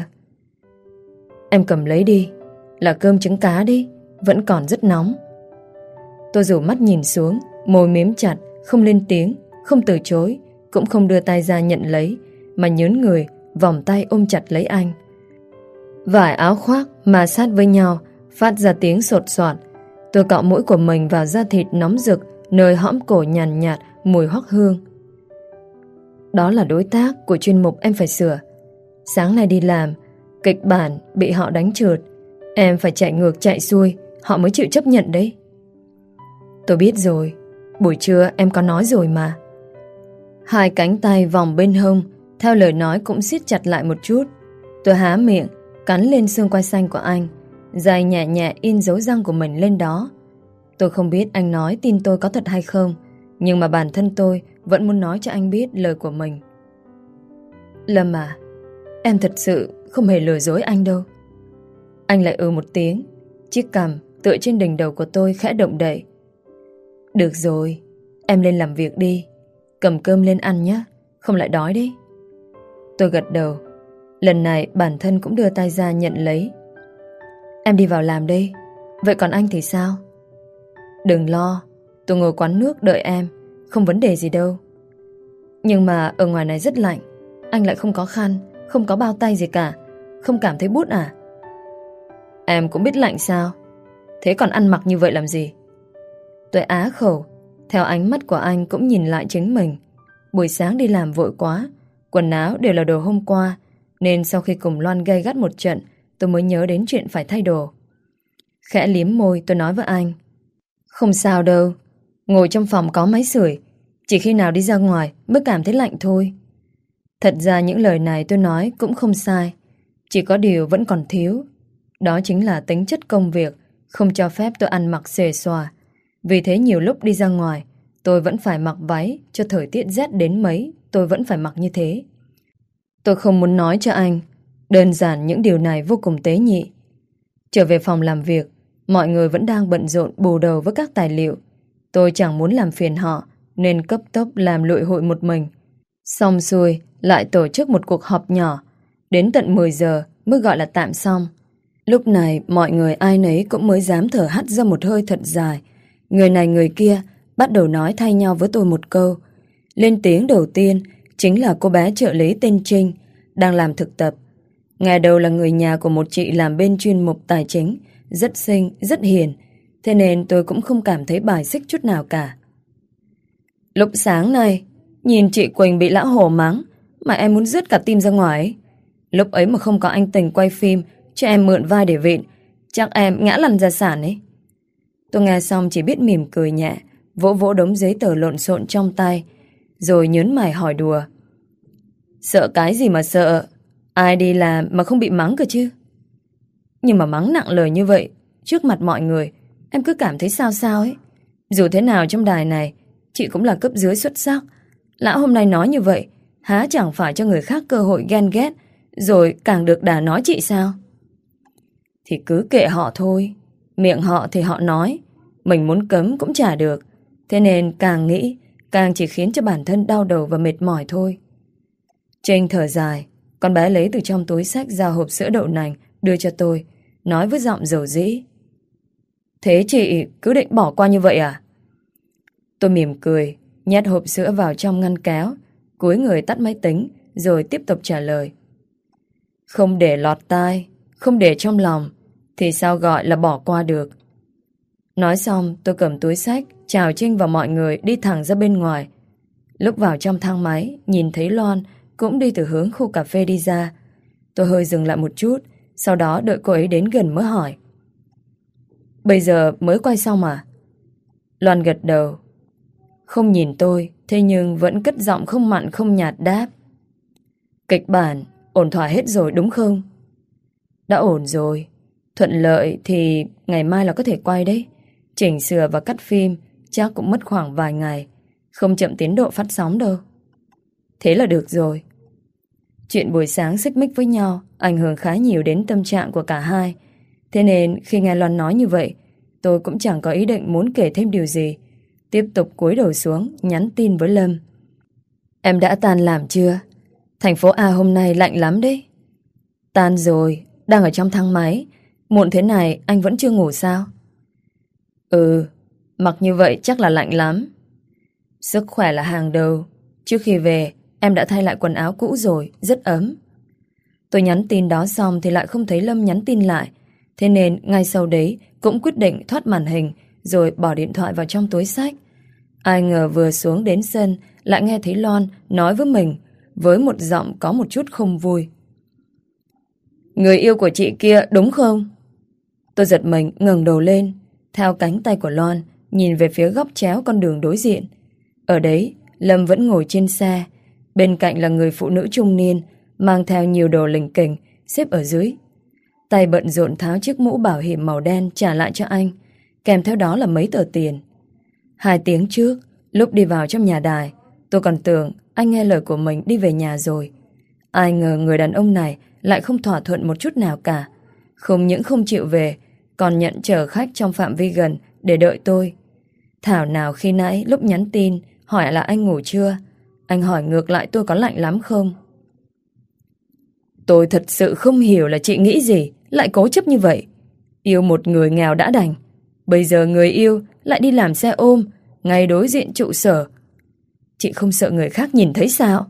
Em cầm lấy đi, là cơm trứng cá đi, vẫn còn rất nóng. Tôi rủ mắt nhìn xuống, môi miếm chặt, không lên tiếng, không từ chối, cũng không đưa tay ra nhận lấy, mà nhớn người, vòng tay ôm chặt lấy anh. Vải áo khoác mà sát với nhau, phát ra tiếng sột soạt. Tôi cọ mũi của mình vào da thịt nóng rực, nơi hõm cổ nhàn nhạt, nhạt mùi hoắc hương. Đó là đối tác của chuyên mục em phải sửa. Sáng nay đi làm, kịch bản bị họ đánh trượt, em phải chạy ngược chạy xuôi, họ mới chịu chấp nhận đấy. Tôi biết rồi, buổi trưa em có nói rồi mà. Hai cánh tay vòng bên hông, theo lời nói cũng siết chặt lại một chút. Tôi há miệng, cắn lên xương quai xanh của anh, dài nhẹ nhẹ in dấu răng của mình lên đó. Tôi không biết anh nói tin tôi có thật hay không, nhưng mà bản thân tôi vẫn muốn nói cho anh biết lời của mình. Lâm à, em thật sự không hề lừa dối anh đâu. Anh lại ừ một tiếng, chiếc cằm tựa trên đỉnh đầu của tôi khẽ động đậy. Được rồi, em lên làm việc đi, cầm cơm lên ăn nhé, không lại đói đấy. Tôi gật đầu. Lần này bản thân cũng đưa tay ra nhận lấy. Em đi vào làm đây. Vậy còn anh thì sao? Đừng lo, tôi ngồi quán nước đợi em, không vấn đề gì đâu. Nhưng mà ở ngoài này rất lạnh, anh lại không có khăn, không có bao tay gì cả, không cảm thấy bút à? Em cũng biết lạnh sao? Thế còn ăn mặc như vậy làm gì? Tôi á khẩu. Theo ánh mắt của anh cũng nhìn lại chính mình. Buổi sáng đi làm vội quá, quần áo đều là đồ hôm qua, nên sau khi cùng Loan gay gắt một trận, tôi mới nhớ đến chuyện phải thay đồ. Khẽ liếm môi tôi nói với anh, không sao đâu, ngồi trong phòng có máy sưởi, chỉ khi nào đi ra ngoài mới cảm thấy lạnh thôi. Thật ra những lời này tôi nói cũng không sai, chỉ có điều vẫn còn thiếu. Đó chính là tính chất công việc không cho phép tôi ăn mặc xuề xòa. Vì thế nhiều lúc đi ra ngoài, tôi vẫn phải mặc váy, cho thời tiết rét đến mấy tôi vẫn phải mặc như thế. Tôi không muốn nói cho anh, đơn giản những điều này vô cùng tế nhị. Trở về phòng làm việc, mọi người vẫn đang bận rộn bù đầu với các tài liệu. Tôi chẳng muốn làm phiền họ, nên cấp tốc làm lụi hội một mình. Xong xuôi, lại tổ chức một cuộc họp nhỏ. Đến tận mười giờ mới gọi là tạm xong. Lúc này mọi người ai nấy cũng mới dám thở hắt ra một hơi thật dài. Người này người kia bắt đầu nói thay nhau với tôi một câu. Lên tiếng đầu tiên chính là cô bé trợ lý tên Trinh, đang làm thực tập. Ngày đầu là người nhà của một chị làm bên chuyên mục tài chính, rất xinh, rất hiền. Thế nên tôi cũng không cảm thấy bài xích chút nào cả. Lúc sáng nay, nhìn chị Quỳnh bị lão Hồ mắng, mà em muốn rứt cả tim ra ngoài ấy. Lúc ấy mà không có anh Tình quay phim cho em mượn vai để vịn, chắc em ngã lăn ra sàn ấy. Tôi nghe xong chỉ biết mỉm cười nhẹ, vỗ vỗ đống giấy tờ lộn xộn trong tay, rồi nhớn mày hỏi đùa. Sợ cái gì mà sợ? Ai đi làm mà không bị mắng cơ chứ? Nhưng mà mắng nặng lời như vậy trước mặt mọi người, em cứ cảm thấy sao sao ấy. Dù thế nào trong đài này, chị cũng là cấp dưới xuất sắc. Lão hôm nay nói như vậy, há chẳng phải cho người khác cơ hội ghen ghét, rồi càng được đà nói chị sao? Thì cứ kệ họ thôi. Miệng họ thì họ nói, mình muốn cấm cũng chả được. Thế nên càng nghĩ, càng chỉ khiến cho bản thân đau đầu và mệt mỏi thôi. Trinh thở dài, con bé lấy từ trong túi xách ra hộp sữa đậu nành đưa cho tôi, nói với giọng dầu dĩ. Thế chị cứ định bỏ qua như vậy à? Tôi mỉm cười, nhét hộp sữa vào trong ngăn kéo, cúi người tắt máy tính, rồi tiếp tục trả lời. Không để lọt tai, không để trong lòng, thì sao gọi là bỏ qua được. Nói xong tôi cầm túi xách, chào Trinh và mọi người đi thẳng ra bên ngoài. Lúc vào trong thang máy, nhìn thấy Loan cũng đi từ hướng khu cà phê đi ra. Tôi hơi dừng lại một chút, sau đó đợi cô ấy đến gần mới hỏi. Bây giờ mới quay xong à? Loan gật đầu. Không nhìn tôi, thế nhưng vẫn cất giọng không mặn không nhạt đáp. Kịch bản ổn thỏa hết rồi đúng không? Đã ổn rồi. Thuận lợi thì ngày mai là có thể quay đấy. Chỉnh sửa và cắt phim chắc cũng mất khoảng vài ngày, không chậm tiến độ phát sóng đâu. Thế là được rồi. Chuyện buổi sáng xích mích với nhau ảnh hưởng khá nhiều đến tâm trạng của cả hai. Thế nên khi nghe Loan nói như vậy, tôi cũng chẳng có ý định muốn kể thêm điều gì. Tiếp tục cúi đầu xuống nhắn tin với Lâm. Em đã tan làm chưa? Thành phố A hôm nay lạnh lắm đấy. Tan rồi, đang ở trong thang máy. Muộn thế này anh vẫn chưa ngủ sao? Ừ, mặc như vậy chắc là lạnh lắm. Sức khỏe là hàng đầu. Trước khi về em đã thay lại quần áo cũ rồi, rất ấm. Tôi nhắn tin đó xong thì lại không thấy Lâm nhắn tin lại. Thế nên ngay sau đấy cũng quyết định thoát màn hình, rồi bỏ điện thoại vào trong túi xách. Ai ngờ vừa xuống đến sân lại nghe thấy Loan nói với mình với một giọng có một chút không vui. Người yêu của chị kia đúng không? Tôi giật mình ngẩng đầu lên, theo cánh tay của Loan nhìn về phía góc chéo con đường đối diện. Ở đấy Lâm vẫn ngồi trên xe, bên cạnh là người phụ nữ trung niên mang theo nhiều đồ lỉnh kỉnh xếp ở dưới. Tay bận rộn tháo chiếc mũ bảo hiểm màu đen trả lại cho anh, kèm theo đó là mấy tờ tiền. Hai tiếng trước, lúc đi vào trong nhà đài, tôi còn tưởng anh nghe lời của mình đi về nhà rồi. Ai ngờ người đàn ông này lại không thỏa thuận một chút nào cả. Không những không chịu về, còn nhận chở khách trong phạm vi gần để đợi tôi. Thảo nào khi nãy lúc nhắn tin hỏi là anh ngủ chưa, anh hỏi ngược lại tôi có lạnh lắm không. Tôi thật sự không hiểu là chị nghĩ gì lại cố chấp như vậy. Yêu một người nghèo đã đành, bây giờ người yêu lại đi làm xe ôm ngay đối diện trụ sở. Chị không sợ người khác nhìn thấy sao?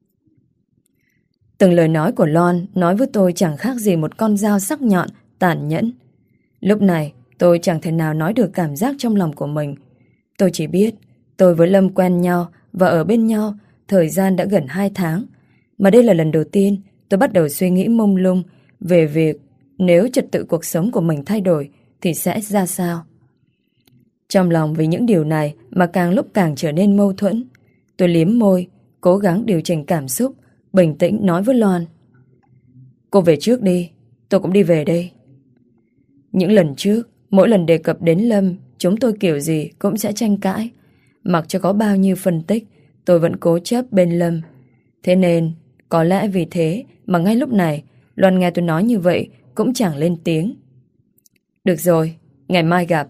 Từng lời nói của Loan nói với tôi chẳng khác gì một con dao sắc nhọn, tàn nhẫn. Lúc này tôi chẳng thể nào nói được cảm giác trong lòng của mình. Tôi chỉ biết tôi với Lâm quen nhau và ở bên nhau thời gian đã gần hai tháng. Mà đây là lần đầu tiên tôi bắt đầu suy nghĩ mông lung về việc nếu trật tự cuộc sống của mình thay đổi thì sẽ ra sao. Trong lòng vì những điều này mà càng lúc càng trở nên mâu thuẫn. Tôi liếm môi, cố gắng điều chỉnh cảm xúc, bình tĩnh nói với Loan. Cô về trước đi, tôi cũng đi về đây. Những lần trước, mỗi lần đề cập đến Lâm, chúng tôi kiểu gì cũng sẽ tranh cãi. Mặc cho có bao nhiêu phân tích, tôi vẫn cố chấp bên Lâm. Thế nên, có lẽ vì thế mà ngay lúc này, Loan nghe tôi nói như vậy cũng chẳng lên tiếng. Được rồi, ngày mai gặp.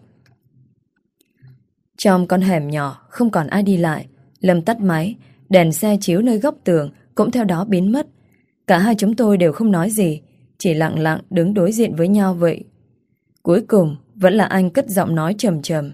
Trong con hẻm nhỏ không còn ai đi lại, Lâm tắt máy, đèn xe chiếu nơi góc tường cũng theo đó biến mất. Cả hai chúng tôi đều không nói gì, chỉ lặng lặng đứng đối diện với nhau vậy. Cuối cùng vẫn là anh cất giọng nói trầm trầm.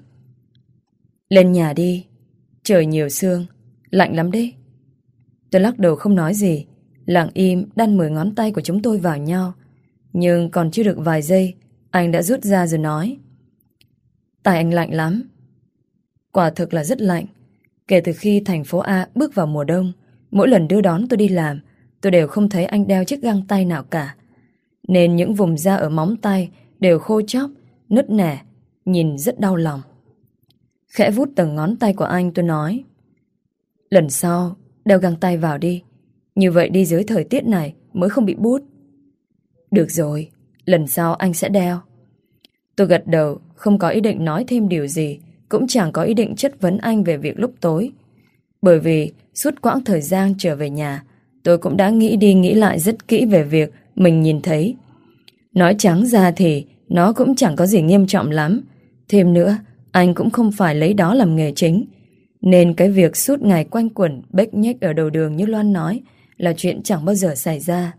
Lên nhà đi, trời nhiều sương, lạnh lắm đấy. Tôi lắc đầu không nói gì, lặng im đan mười ngón tay của chúng tôi vào nhau. Nhưng còn chưa được vài giây, anh đã rút ra rồi nói. Tay anh lạnh lắm. Quả thực là rất lạnh. Kể từ khi thành phố A bước vào mùa đông, mỗi lần đưa đón tôi đi làm, tôi đều không thấy anh đeo chiếc găng tay nào cả. Nên những vùng da ở móng tay đều khô chóc, nứt nẻ, nhìn rất đau lòng. Khẽ vuốt từng ngón tay của anh tôi nói. Lần sau, đeo găng tay vào đi. Như vậy đi dưới thời tiết này mới không bị bút. Được rồi, lần sau anh sẽ đeo. Tôi gật đầu, không có ý định nói thêm điều gì, cũng chẳng có ý định chất vấn anh về việc lúc tối. Bởi vì suốt quãng thời gian trở về nhà, tôi cũng đã nghĩ đi nghĩ lại rất kỹ về việc mình nhìn thấy. Nói trắng ra thì nó cũng chẳng có gì nghiêm trọng lắm. Thêm nữa, anh cũng không phải lấy đó làm nghề chính. Nên cái việc suốt ngày quanh quẩn bếch nhếch ở đầu đường như Loan nói là chuyện chẳng bao giờ xảy ra.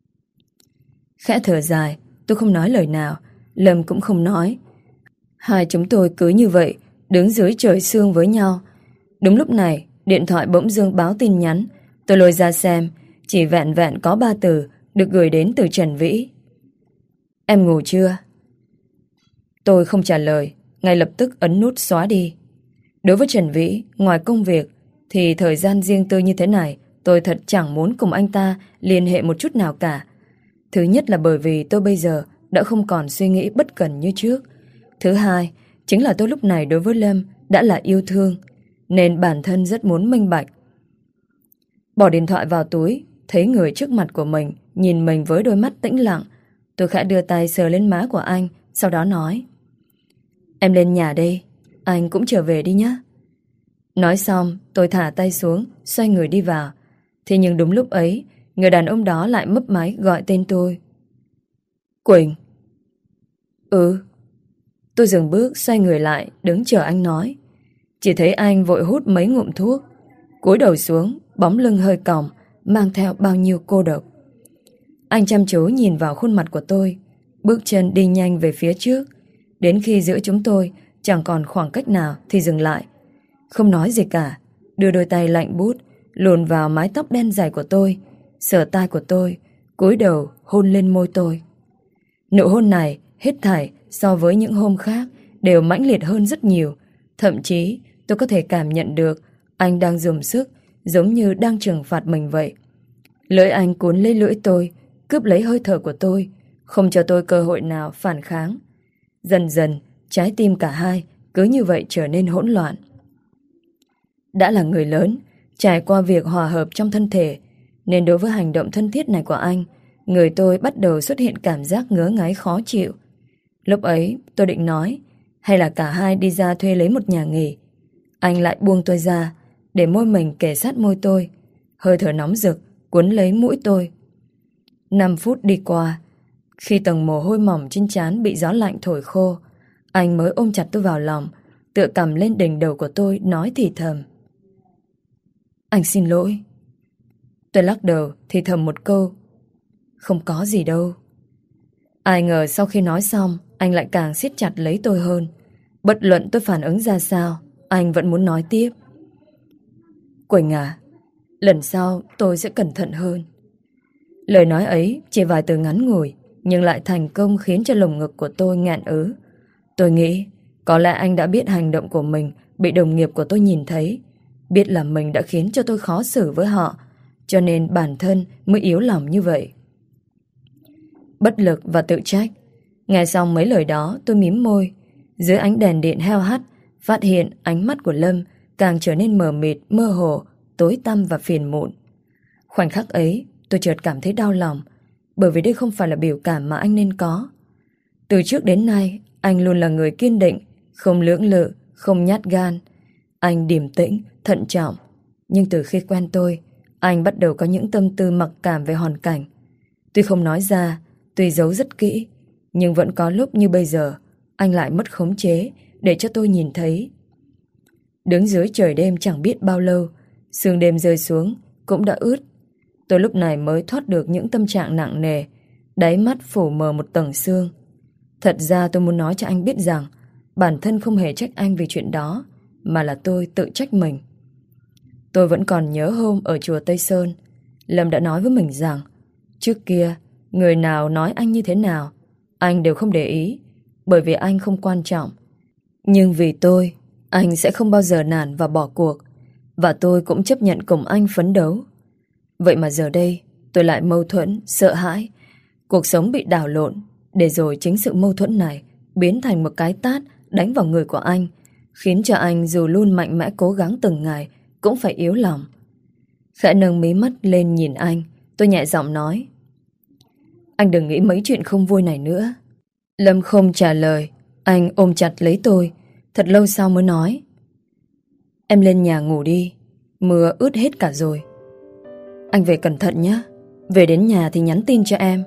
Khẽ thở dài, tôi không nói lời nào, Lâm cũng không nói. Hai chúng tôi cứ như vậy đứng dưới trời sương với nhau. Đúng lúc này, điện thoại bỗng dưng báo tin nhắn. Tôi lôi ra xem, chỉ vẹn vẹn có ba từ được gửi đến từ Trần Vĩ. Em ngủ chưa? Tôi không trả lời, ngay lập tức ấn nút xóa đi. Đối với Trần Vĩ, ngoài công việc thì thời gian riêng tư như thế này tôi thật chẳng muốn cùng anh ta liên hệ một chút nào cả. Thứ nhất là bởi vì tôi bây giờ đã không còn suy nghĩ bất cần như trước. Thứ hai, chính là tôi lúc này đối với Lâm đã là yêu thương, nên bản thân rất muốn minh bạch. Bỏ điện thoại vào túi, thấy người trước mặt của mình nhìn mình với đôi mắt tĩnh lặng. Tôi khẽ đưa tay sờ lên má của anh, sau đó nói. Em lên nhà đây, anh cũng trở về đi nhé. Nói xong, tôi thả tay xuống, xoay người đi vào. Thế nhưng đúng lúc ấy, người đàn ông đó lại mấp máy gọi tên tôi. Quỳnh. Ừ. Tôi dừng bước, xoay người lại, đứng chờ anh nói. Chỉ thấy anh vội hút mấy ngụm thuốc, cúi đầu xuống, bóng lưng hơi còng, mang theo bao nhiêu cô độc. Anh chăm chú nhìn vào khuôn mặt của tôi, bước chân đi nhanh về phía trước. Đến khi giữa chúng tôi chẳng còn khoảng cách nào thì dừng lại. Không nói gì cả, đưa đôi tay lạnh buốt luồn vào mái tóc đen dài của tôi, sờ tai của tôi, cúi đầu hôn lên môi tôi. Nụ hôn này hết thảy so với những hôm khác đều mãnh liệt hơn rất nhiều. Thậm chí tôi có thể cảm nhận được anh đang dùng sức, giống như đang trừng phạt mình vậy. Lưỡi anh cuốn lấy lưỡi tôi, cướp lấy hơi thở của tôi, không cho tôi cơ hội nào phản kháng. Dần dần, trái tim cả hai cứ như vậy trở nên hỗn loạn. Đã là người lớn, trải qua việc hòa hợp trong thân thể, nên đối với hành động thân thiết này của anh, người tôi bắt đầu xuất hiện cảm giác ngứa ngáy khó chịu. Lúc ấy tôi định nói hay là cả hai đi ra thuê lấy một nhà nghỉ. Anh lại buông tôi ra, để môi mình kề sát môi tôi. Hơi thở nóng rực cuốn lấy mũi tôi. Năm phút đi qua, khi tầng mồ hôi mỏng trên trán bị gió lạnh thổi khô, anh mới ôm chặt tôi vào lòng, tựa cằm lên đỉnh đầu của tôi, nói thì thầm: Anh xin lỗi. Tôi lắc đầu thì thầm một câu: Không có gì đâu. Ai ngờ sau khi nói xong, anh lại càng siết chặt lấy tôi hơn. Bất luận tôi phản ứng ra sao, anh vẫn muốn nói tiếp: Quỳnh à, lần sau tôi sẽ cẩn thận hơn. Lời nói ấy chỉ vài từ ngắn ngủi, nhưng lại thành công khiến cho lồng ngực của tôi nghẹn ứ. Tôi nghĩ có lẽ anh đã biết hành động của mình bị đồng nghiệp của tôi nhìn thấy, biết là mình đã khiến cho tôi khó xử với họ, cho nên bản thân mới yếu lòng như vậy. Bất lực và tự trách. Nghe xong mấy lời đó, tôi mím môi. Dưới ánh đèn điện heo hắt, phát hiện ánh mắt của Lâm càng trở nên mờ mịt, mơ hồ, tối tăm và phiền muộn. Khoảnh khắc ấy, tôi chợt cảm thấy đau lòng, bởi vì đây không phải là biểu cảm mà anh nên có. Từ trước đến nay, anh luôn là người kiên định, không lưỡng lự, không nhát gan. Anh điềm tĩnh, thận trọng. Nhưng từ khi quen tôi, anh bắt đầu có những tâm tư mặc cảm về hoàn cảnh. Tuy không nói ra, tuy giấu rất kỹ, nhưng vẫn có lúc như bây giờ, anh lại mất khống chế để cho tôi nhìn thấy. Đứng dưới trời đêm chẳng biết bao lâu, sương đêm rơi xuống cũng đã ướt. Tôi lúc này mới thoát được những tâm trạng nặng nề, đáy mắt phủ mờ một tầng sương. Thật ra tôi muốn nói cho anh biết rằng bản thân không hề trách anh vì chuyện đó, mà là tôi tự trách mình. Tôi vẫn còn nhớ hôm ở chùa Tây Sơn, Lâm đã nói với mình rằng trước kia người nào nói anh như thế nào anh đều không để ý, bởi vì anh không quan trọng. Nhưng vì tôi, anh sẽ không bao giờ nản và bỏ cuộc, và tôi cũng chấp nhận cùng anh phấn đấu. Vậy mà giờ đây tôi lại mâu thuẫn, sợ hãi. Cuộc sống bị đảo lộn, để rồi chính sự mâu thuẫn này biến thành một cái tát đánh vào người của anh, khiến cho anh dù luôn mạnh mẽ cố gắng từng ngày cũng phải yếu lòng. Khẽ nâng mí mắt lên nhìn anh, tôi nhẹ giọng nói: Anh đừng nghĩ mấy chuyện không vui này nữa. Lâm không trả lời, anh ôm chặt lấy tôi. Thật lâu sau mới nói: Em lên nhà ngủ đi, mưa ướt hết cả rồi. Anh về cẩn thận nhé, về đến nhà thì nhắn tin cho em.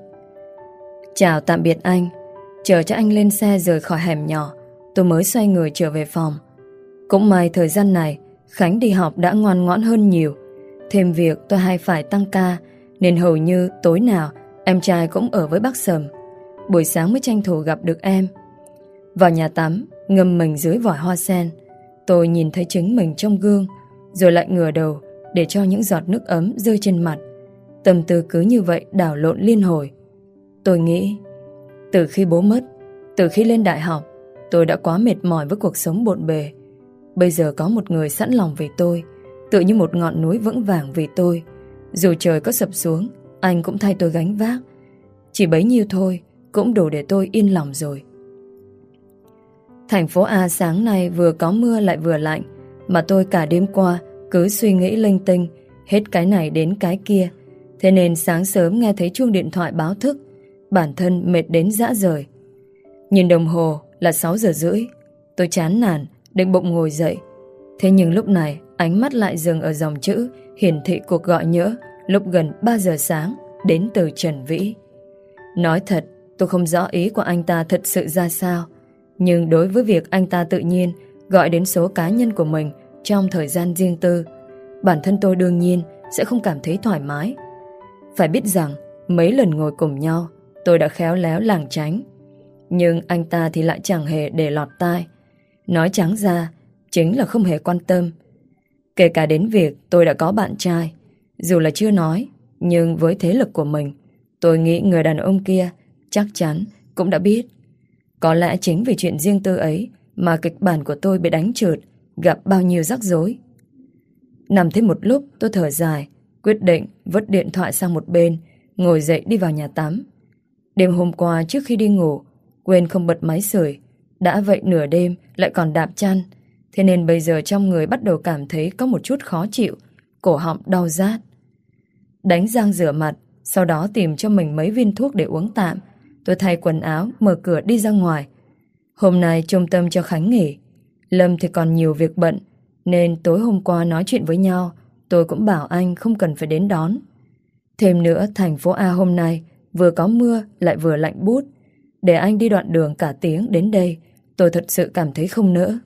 Chào tạm biệt anh. Chờ cho anh lên xe rời khỏi hẻm nhỏ, tôi mới xoay người trở về phòng. Cũng may thời gian này Khánh đi học đã ngoan ngoãn hơn nhiều. Thêm việc tôi hay phải tăng ca, nên hầu như tối nào em trai cũng ở với bác Sầm. Buổi sáng mới tranh thủ gặp được em. Vào nhà tắm, ngâm mình dưới vòi hoa sen, tôi nhìn thấy chính mình trong gương, rồi lại ngửa đầu để cho những giọt nước ấm rơi trên mặt. Tâm tư cứ như vậy đảo lộn liên hồi. Tôi nghĩ, từ khi bố mất, từ khi lên đại học, tôi đã quá mệt mỏi với cuộc sống bộn bề. Bây giờ có một người sẵn lòng vì tôi, tựa như một ngọn núi vững vàng vì tôi. Dù trời có sập xuống, anh cũng thay tôi gánh vác. Chỉ bấy nhiêu thôi cũng đủ để tôi yên lòng rồi. Thành phố A sáng nay vừa có mưa lại vừa lạnh, mà tôi cả đêm qua cứ suy nghĩ linh tinh, hết cái này đến cái kia. Thế nên sáng sớm nghe thấy chuông điện thoại báo thức, bản thân mệt đến rã rời. Nhìn đồng hồ là sáu giờ rưỡi. Tôi chán nản, định bụng ngồi dậy. Thế nhưng lúc này ánh mắt lại dừng ở dòng chữ hiển thị cuộc gọi nhỡ lúc gần ba giờ sáng đến từ Trần Vĩ. Nói thật, tôi không rõ ý của anh ta thật sự ra sao, nhưng đối với việc anh ta tự nhiên gọi đến số cá nhân của mình trong thời gian riêng tư, bản thân tôi đương nhiên sẽ không cảm thấy thoải mái. Phải biết rằng mấy lần ngồi cùng nhau tôi đã khéo léo lảng tránh, nhưng anh ta thì lại chẳng hề để lọt tai. Nói trắng ra chính là không hề quan tâm. Kể cả đến việc tôi đã có bạn trai, dù là chưa nói, nhưng với thế lực của mình, tôi nghĩ người đàn ông kia chắc chắn cũng đã biết. Có lẽ chính vì chuyện riêng tư ấy mà kịch bản của tôi bị đánh trượt, gặp bao nhiêu rắc rối. Nằm thêm một lúc, tôi thở dài, quyết định vứt điện thoại sang một bên, ngồi dậy đi vào nhà tắm. Đêm hôm qua trước khi đi ngủ, quên không bật máy sưởi, đã vậy nửa đêm lại còn đạp chăn, thế nên bây giờ trong người bắt đầu cảm thấy có một chút khó chịu, cổ họng đau rát. Đánh răng rửa mặt, sau đó tìm cho mình mấy viên thuốc để uống tạm. Tôi thay quần áo, mở cửa đi ra ngoài. Hôm nay trung tâm cho Khánh nghỉ. Lâm thì còn nhiều việc bận, nên tối hôm qua nói chuyện với nhau, tôi cũng bảo anh không cần phải đến đón. Thêm nữa, thành phố A hôm nay vừa có mưa lại vừa lạnh buốt. Để anh đi đoạn đường cả tiếng đến đây, tôi thật sự cảm thấy không nỡ.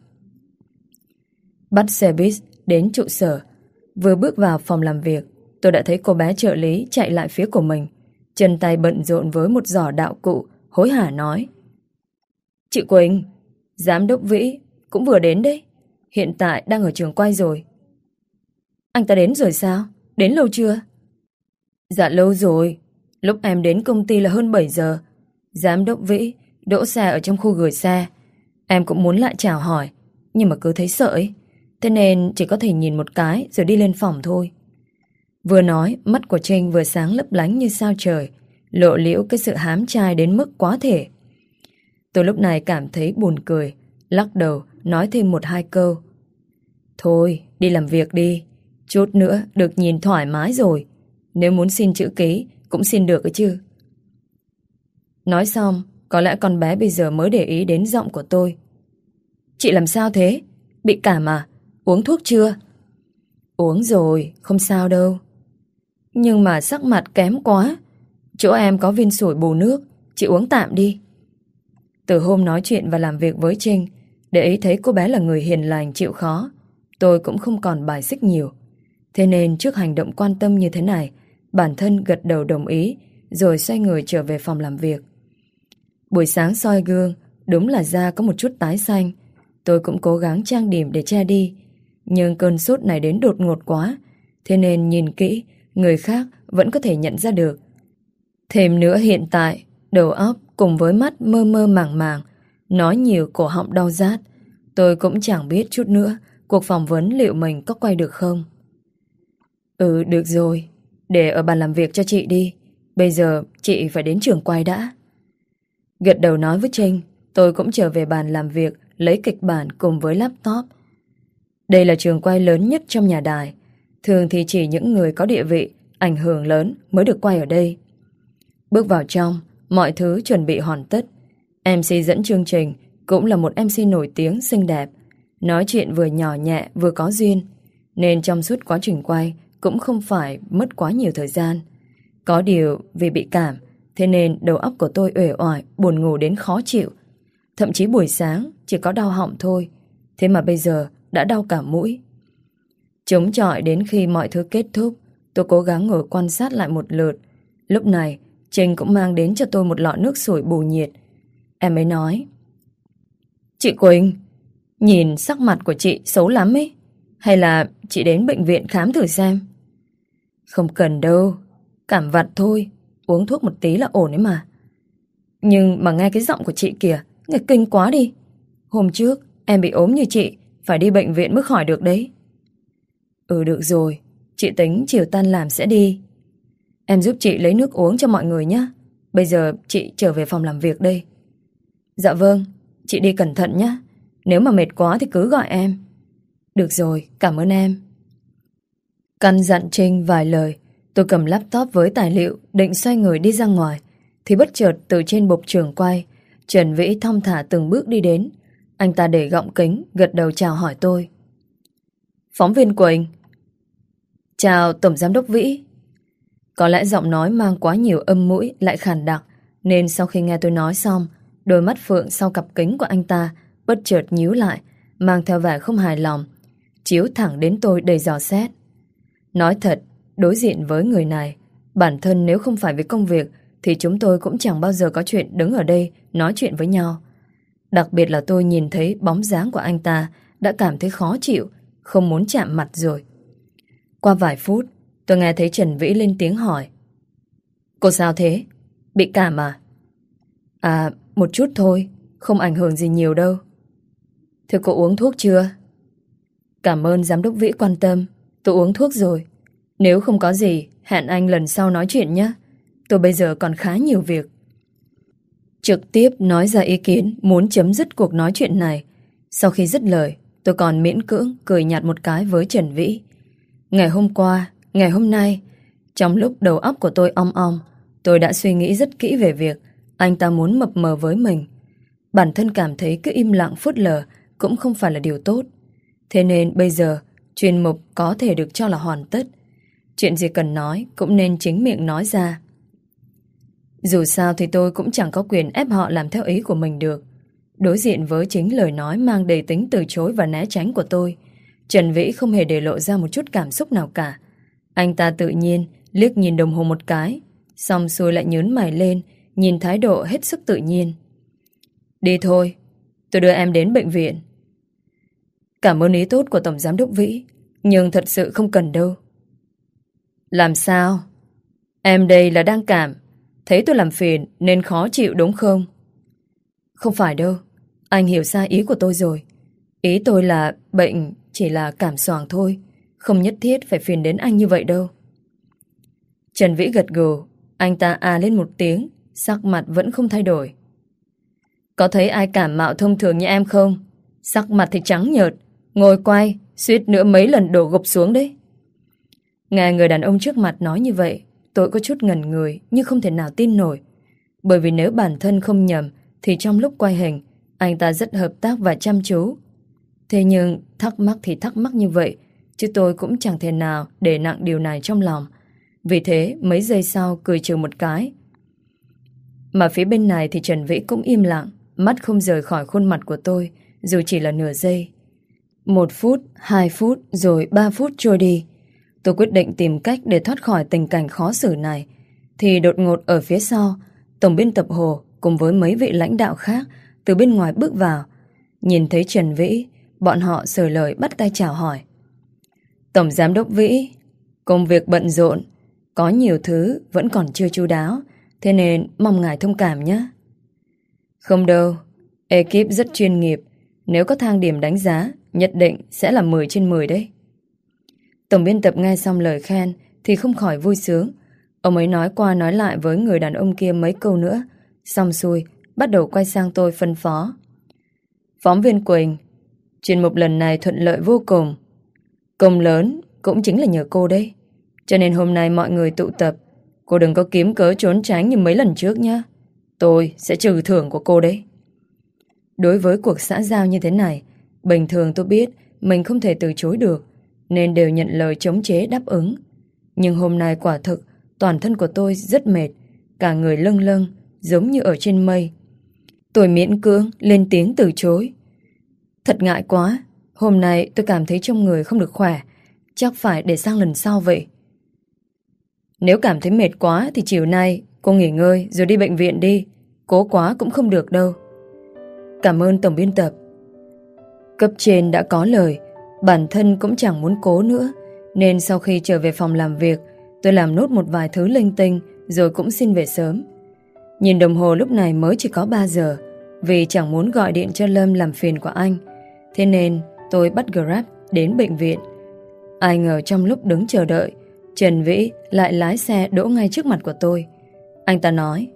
Bắt xe buýt đến trụ sở. Vừa bước vào phòng làm việc, tôi đã thấy cô bé trợ lý chạy lại phía của mình, chân tay bận rộn với một giỏ đạo cụ, hối hả nói: Chị Quỳnh, giám đốc Vĩ cũng vừa đến đấy. Hiện tại đang ở trường quay rồi. Anh ta đến rồi sao? Đến lâu chưa? Dạ lâu rồi. Lúc em đến công ty là hơn bảy giờ. Giám đốc Vĩ đỗ xe ở trong khu gửi xe. Em cũng muốn lại chào hỏi, nhưng mà cứ thấy sợ ấy. Thế nên chỉ có thể nhìn một cái rồi đi lên phòng thôi. Vừa nói, mắt của Trinh vừa sáng lấp lánh như sao trời, lộ liễu cái sự hám trai đến mức quá thể. Tôi lúc này cảm thấy buồn cười, lắc đầu nói thêm một hai câu. Thôi, đi làm việc đi. Chút nữa được nhìn thoải mái rồi. Nếu muốn xin chữ ký cũng xin được ấy chứ. Nói xong, có lẽ con bé bây giờ mới để ý đến giọng của tôi. Chị làm sao thế? Bị cảm à? Uống thuốc chưa? Uống rồi, không sao đâu. Nhưng mà sắc mặt kém quá. Chỗ em có viên sủi bù nước, chị uống tạm đi. Từ hôm nói chuyện và làm việc với Trinh, để ý thấy cô bé là người hiền lành chịu khó, tôi cũng không còn bài xích nhiều. Thế nên trước hành động quan tâm như thế này, bản thân gật đầu đồng ý, rồi xoay người trở về phòng làm việc. Buổi sáng soi gương, đúng là da có một chút tái xanh. Tôi cũng cố gắng trang điểm để che đi, nhưng cơn sốt này đến đột ngột quá, thế nên nhìn kỹ, người khác vẫn có thể nhận ra được. Thêm nữa hiện tại, đầu óc cùng với mắt mơ mơ màng màng, nói nhiều cổ họng đau rát. Tôi cũng chẳng biết chút nữa cuộc phỏng vấn liệu mình có quay được không. Ừ, được rồi, để ở bàn làm việc cho chị đi. Bây giờ chị phải đến trường quay đã. Gật đầu nói với Trinh, tôi cũng trở về bàn làm việc, lấy kịch bản cùng với laptop. Đây là trường quay lớn nhất trong nhà đài. Thường thì chỉ những người có địa vị, ảnh hưởng lớn mới được quay ở đây. Bước vào trong, mọi thứ chuẩn bị hoàn tất. em xê dẫn chương trình cũng là một em xê nổi tiếng xinh đẹp, nói chuyện vừa nhỏ nhẹ vừa có duyên, nên trong suốt quá trình quay cũng không phải mất quá nhiều thời gian. Có điều vì bị cảm, thế nên đầu óc của tôi uể oải, buồn ngủ đến khó chịu. Thậm chí buổi sáng chỉ có đau họng thôi, thế mà bây giờ đã đau cả mũi. Chống chọi đến khi mọi thứ kết thúc, tôi cố gắng ngồi quan sát lại một lượt. Lúc này Trinh cũng mang đến cho tôi một lọ nước sủi bù nhiệt. Em ấy nói: Chị Quỳnh, nhìn sắc mặt của chị xấu lắm ấy. Hay là chị đến bệnh viện khám thử xem? Không cần đâu, cảm vặt thôi, uống thuốc một tí là ổn ấy mà. Nhưng mà nghe cái giọng của chị kìa, nghe kinh quá đi. Hôm trước em bị ốm như chị, phải đi bệnh viện mới khỏi được đấy. Ừ được rồi, chị tính chiều tan làm sẽ đi. Em giúp chị lấy nước uống cho mọi người nhé. Bây giờ chị trở về phòng làm việc đây. Dạ vâng, chị đi cẩn thận nhé. Nếu mà mệt quá thì cứ gọi em. Được rồi, cảm ơn em. Căn dặn Trinh vài lời, tôi cầm laptop với tài liệu định xoay người đi ra ngoài, thì bất chợt từ trên bục trường quay, Trần Vĩ thong thả từng bước đi đến. Anh ta để gọng kính, gật đầu chào hỏi tôi. Phóng viên Quỳnh. Chào Tổng Giám đốc Vĩ. Có lẽ giọng nói mang quá nhiều âm mũi lại khàn đặc, nên sau khi nghe tôi nói xong, đôi mắt phượng sau cặp kính của anh ta bất chợt nhíu lại, mang theo vẻ không hài lòng, chiếu thẳng đến tôi đầy dò xét. Nói thật, đối diện với người này, bản thân nếu không phải vì công việc thì chúng tôi cũng chẳng bao giờ có chuyện đứng ở đây nói chuyện với nhau. Đặc biệt là tôi nhìn thấy bóng dáng của anh ta đã cảm thấy khó chịu, không muốn chạm mặt rồi. Qua vài phút, tôi nghe thấy Trần Vĩ lên tiếng hỏi: Cô sao thế? Bị cảm à? À, một chút thôi, không ảnh hưởng gì nhiều đâu. Thế cô uống thuốc chưa? Cảm ơn Giám đốc Vĩ quan tâm, tôi uống thuốc rồi. Nếu không có gì, hẹn anh lần sau nói chuyện nhé. Tôi bây giờ còn khá nhiều việc. Trực tiếp nói ra ý kiến muốn chấm dứt cuộc nói chuyện này. Sau khi dứt lời, tôi còn miễn cưỡng cười nhạt một cái với Trần Vĩ. Ngày hôm qua, ngày hôm nay, Trong lúc đầu óc của tôi ong ong, tôi đã suy nghĩ rất kỹ về việc anh ta muốn mập mờ với mình. Bản thân cảm thấy cứ im lặng phớt lờ cũng không phải là điều tốt. Thế nên bây giờ chuyên mục có thể được cho là hoàn tất. Chuyện gì cần nói cũng nên chính miệng nói ra. Dù sao thì tôi cũng chẳng có quyền ép họ làm theo ý của mình được. Đối diện với chính lời nói mang đầy tính từ chối và né tránh của tôi, Trần Vĩ không hề để lộ ra một chút cảm xúc nào cả. Anh ta tự nhiên liếc nhìn đồng hồ một cái, xong xuôi lại nhớn mày lên, nhìn thái độ hết sức tự nhiên. Đi thôi, tôi đưa em đến bệnh viện. Cảm ơn ý tốt của Tổng Giám đốc Vĩ, nhưng thật sự không cần đâu. Làm sao? Em đây là đang cảm, thấy tôi làm phiền nên khó chịu đúng không? Không phải đâu, anh hiểu sai ý của tôi rồi. Ý tôi là bệnh chỉ là cảm xoàng thôi, không nhất thiết phải phiền đến anh như vậy đâu. Trần Vĩ gật gù, anh ta à lên một tiếng, sắc mặt vẫn không thay đổi. Có thấy ai cảm mạo thông thường như em không? Sắc mặt thì trắng nhợt, ngồi quay, suýt nữa mấy lần đổ gục xuống đấy. Nghe người đàn ông trước mặt nói như vậy, tôi có chút ngẩn người nhưng không thể nào tin nổi. Bởi vì nếu bản thân không nhầm thì trong lúc quay hình, anh ta rất hợp tác và chăm chú. Thế nhưng thắc mắc thì thắc mắc như vậy, chứ tôi cũng chẳng thể nào để nặng điều này trong lòng. Vì thế mấy giây sau cười trừ một cái. Mà phía bên này thì Trần Vĩ cũng im lặng, mắt không rời khỏi khuôn mặt của tôi, dù chỉ là nửa giây. Một phút, hai phút, rồi ba phút trôi đi. Tôi quyết định tìm cách để thoát khỏi tình cảnh khó xử này. Thì đột ngột ở phía sau, tổng biên tập Hồ cùng với mấy vị lãnh đạo khác từ bên ngoài bước vào. Nhìn thấy Trần Vĩ, bọn họ sờ lời bắt tay chào hỏi. Tổng Giám đốc Vĩ, công việc bận rộn, có nhiều thứ vẫn còn chưa chu đáo, thế nên mong ngài thông cảm nhé. Không đâu, ekip rất chuyên nghiệp, nếu có thang điểm đánh giá, nhất định sẽ là mười trên mười đấy. Tổng biên tập nghe xong lời khen thì không khỏi vui sướng. Ông ấy nói qua nói lại với người đàn ông kia mấy câu nữa, xong xuôi bắt đầu quay sang tôi phân phó. Phóng viên Quỳnh, chuyên mục lần này thuận lợi vô cùng. Công lớn cũng chính là nhờ cô đấy. Cho nên hôm nay mọi người tụ tập, cô đừng có kiếm cớ trốn tránh như mấy lần trước nhé. Tôi sẽ trừ thưởng của cô đấy. Đối với cuộc xã giao như thế này, bình thường tôi biết mình không thể từ chối được, nên đều nhận lời chống chế đáp ứng. Nhưng hôm nay quả thực toàn thân của tôi rất mệt, cả người lâng lâng, giống như ở trên mây. Tôi miễn cưỡng lên tiếng từ chối. Thật ngại quá, hôm nay tôi cảm thấy trong người không được khỏe, chắc phải để sang lần sau vậy. Nếu cảm thấy mệt quá thì chiều nay cô nghỉ ngơi rồi đi bệnh viện đi, cố quá cũng không được đâu. Cảm ơn tổng biên tập. Cấp trên đã có lời, bản thân cũng chẳng muốn cố nữa, nên sau khi trở về phòng làm việc, tôi làm nốt một vài thứ linh tinh rồi cũng xin về sớm. Nhìn đồng hồ lúc này mới chỉ có ba giờ, vì chẳng muốn gọi điện cho Lâm làm phiền của anh. Thế nên tôi bắt Grab đến bệnh viện. Ai ngờ trong lúc đứng chờ đợi, Trần Vĩ lại lái xe đỗ ngay trước mặt của tôi. Anh ta nói: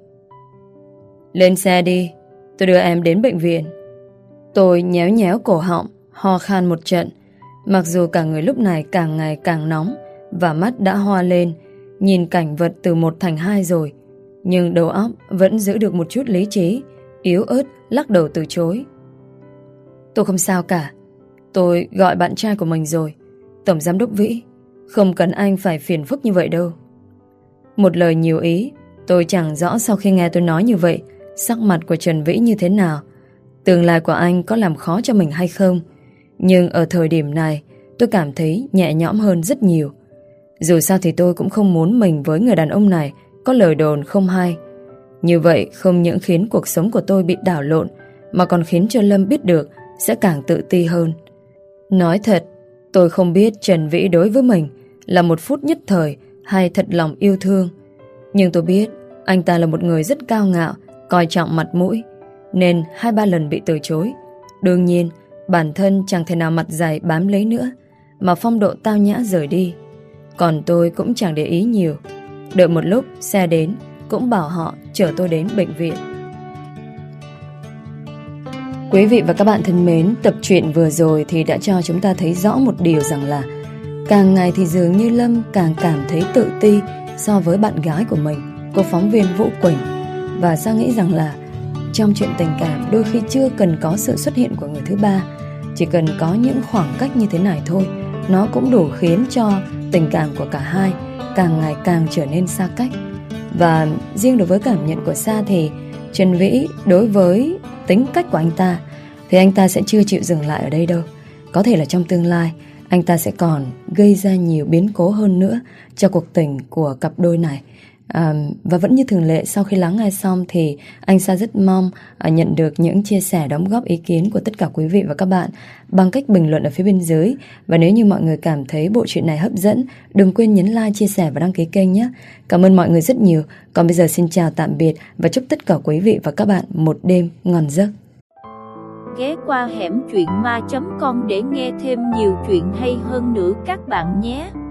lên xe đi, tôi đưa em đến bệnh viện. Tôi nhéo nhéo cổ họng, ho khan một trận. Mặc dù cả người lúc này càng ngày càng nóng và mắt đã hoa lên, nhìn cảnh vật từ một thành hai rồi, nhưng đầu óc vẫn giữ được một chút lý trí, yếu ớt lắc đầu từ chối. Tôi không sao cả, tôi gọi bạn trai của mình rồi, Tổng Giám đốc Vĩ, không cần anh phải phiền phức như vậy đâu. Một lời nhiều ý. Tôi chẳng rõ sau khi nghe tôi nói như vậy, sắc mặt của Trần Vĩ như thế nào, tương lai của anh có làm khó cho mình hay không. Nhưng ở thời điểm này, tôi cảm thấy nhẹ nhõm hơn rất nhiều. Dù sao thì tôi cũng không muốn mình với người đàn ông này có lời đồn không hay. Như vậy không những khiến cuộc sống của tôi bị đảo lộn, mà còn khiến cho Lâm biết được sẽ càng tự ti hơn. Nói thật, tôi không biết Trần Vĩ đối với mình là một phút nhất thời hay thật lòng yêu thương. Nhưng tôi biết anh ta là một người rất cao ngạo, coi trọng mặt mũi, nên hai ba lần bị từ chối. Đương nhiên, bản thân chẳng thể nào mặt dày bám lấy nữa, mà phong độ tao nhã rời đi. Còn tôi cũng chẳng để ý nhiều. Đợi một lúc xe đến, cũng bảo họ chở tôi đến bệnh viện. Quý vị và các bạn thân mến, tập truyện vừa rồi thì đã cho chúng ta thấy rõ một điều rằng là càng ngày thì dường như Lâm càng cảm thấy tự ti so với bạn gái của mình, cô phóng viên Vũ Quỳnh. Và Sa nghĩ rằng là trong chuyện tình cảm đôi khi chưa cần có sự xuất hiện của người thứ ba, chỉ cần có những khoảng cách như thế này thôi, nó cũng đủ khiến cho tình cảm của cả hai càng ngày càng trở nên xa cách. Và riêng đối với cảm nhận của Sa thì Trần Vĩ đối với tính cách của anh ta thì anh ta sẽ chưa chịu dừng lại ở đây đâu. Có thể là trong tương lai anh ta sẽ còn gây ra nhiều biến cố hơn nữa cho cuộc tình của cặp đôi này. À, và vẫn như thường lệ, sau khi lắng nghe xong thì anh Sa rất mong à, nhận được những chia sẻ, đóng góp ý kiến của tất cả quý vị và các bạn bằng cách bình luận ở phía bên dưới. Và nếu như mọi người cảm thấy bộ truyện này hấp dẫn, đừng quên nhấn like, chia sẻ và đăng ký kênh nhé. Cảm ơn mọi người rất nhiều. Còn bây giờ xin chào tạm biệt và chúc tất cả quý vị và các bạn một đêm ngon giấc. Ghé qua hẻm truyện ma chấm com để nghe thêm nhiều chuyện hay hơn nữa các bạn nhé.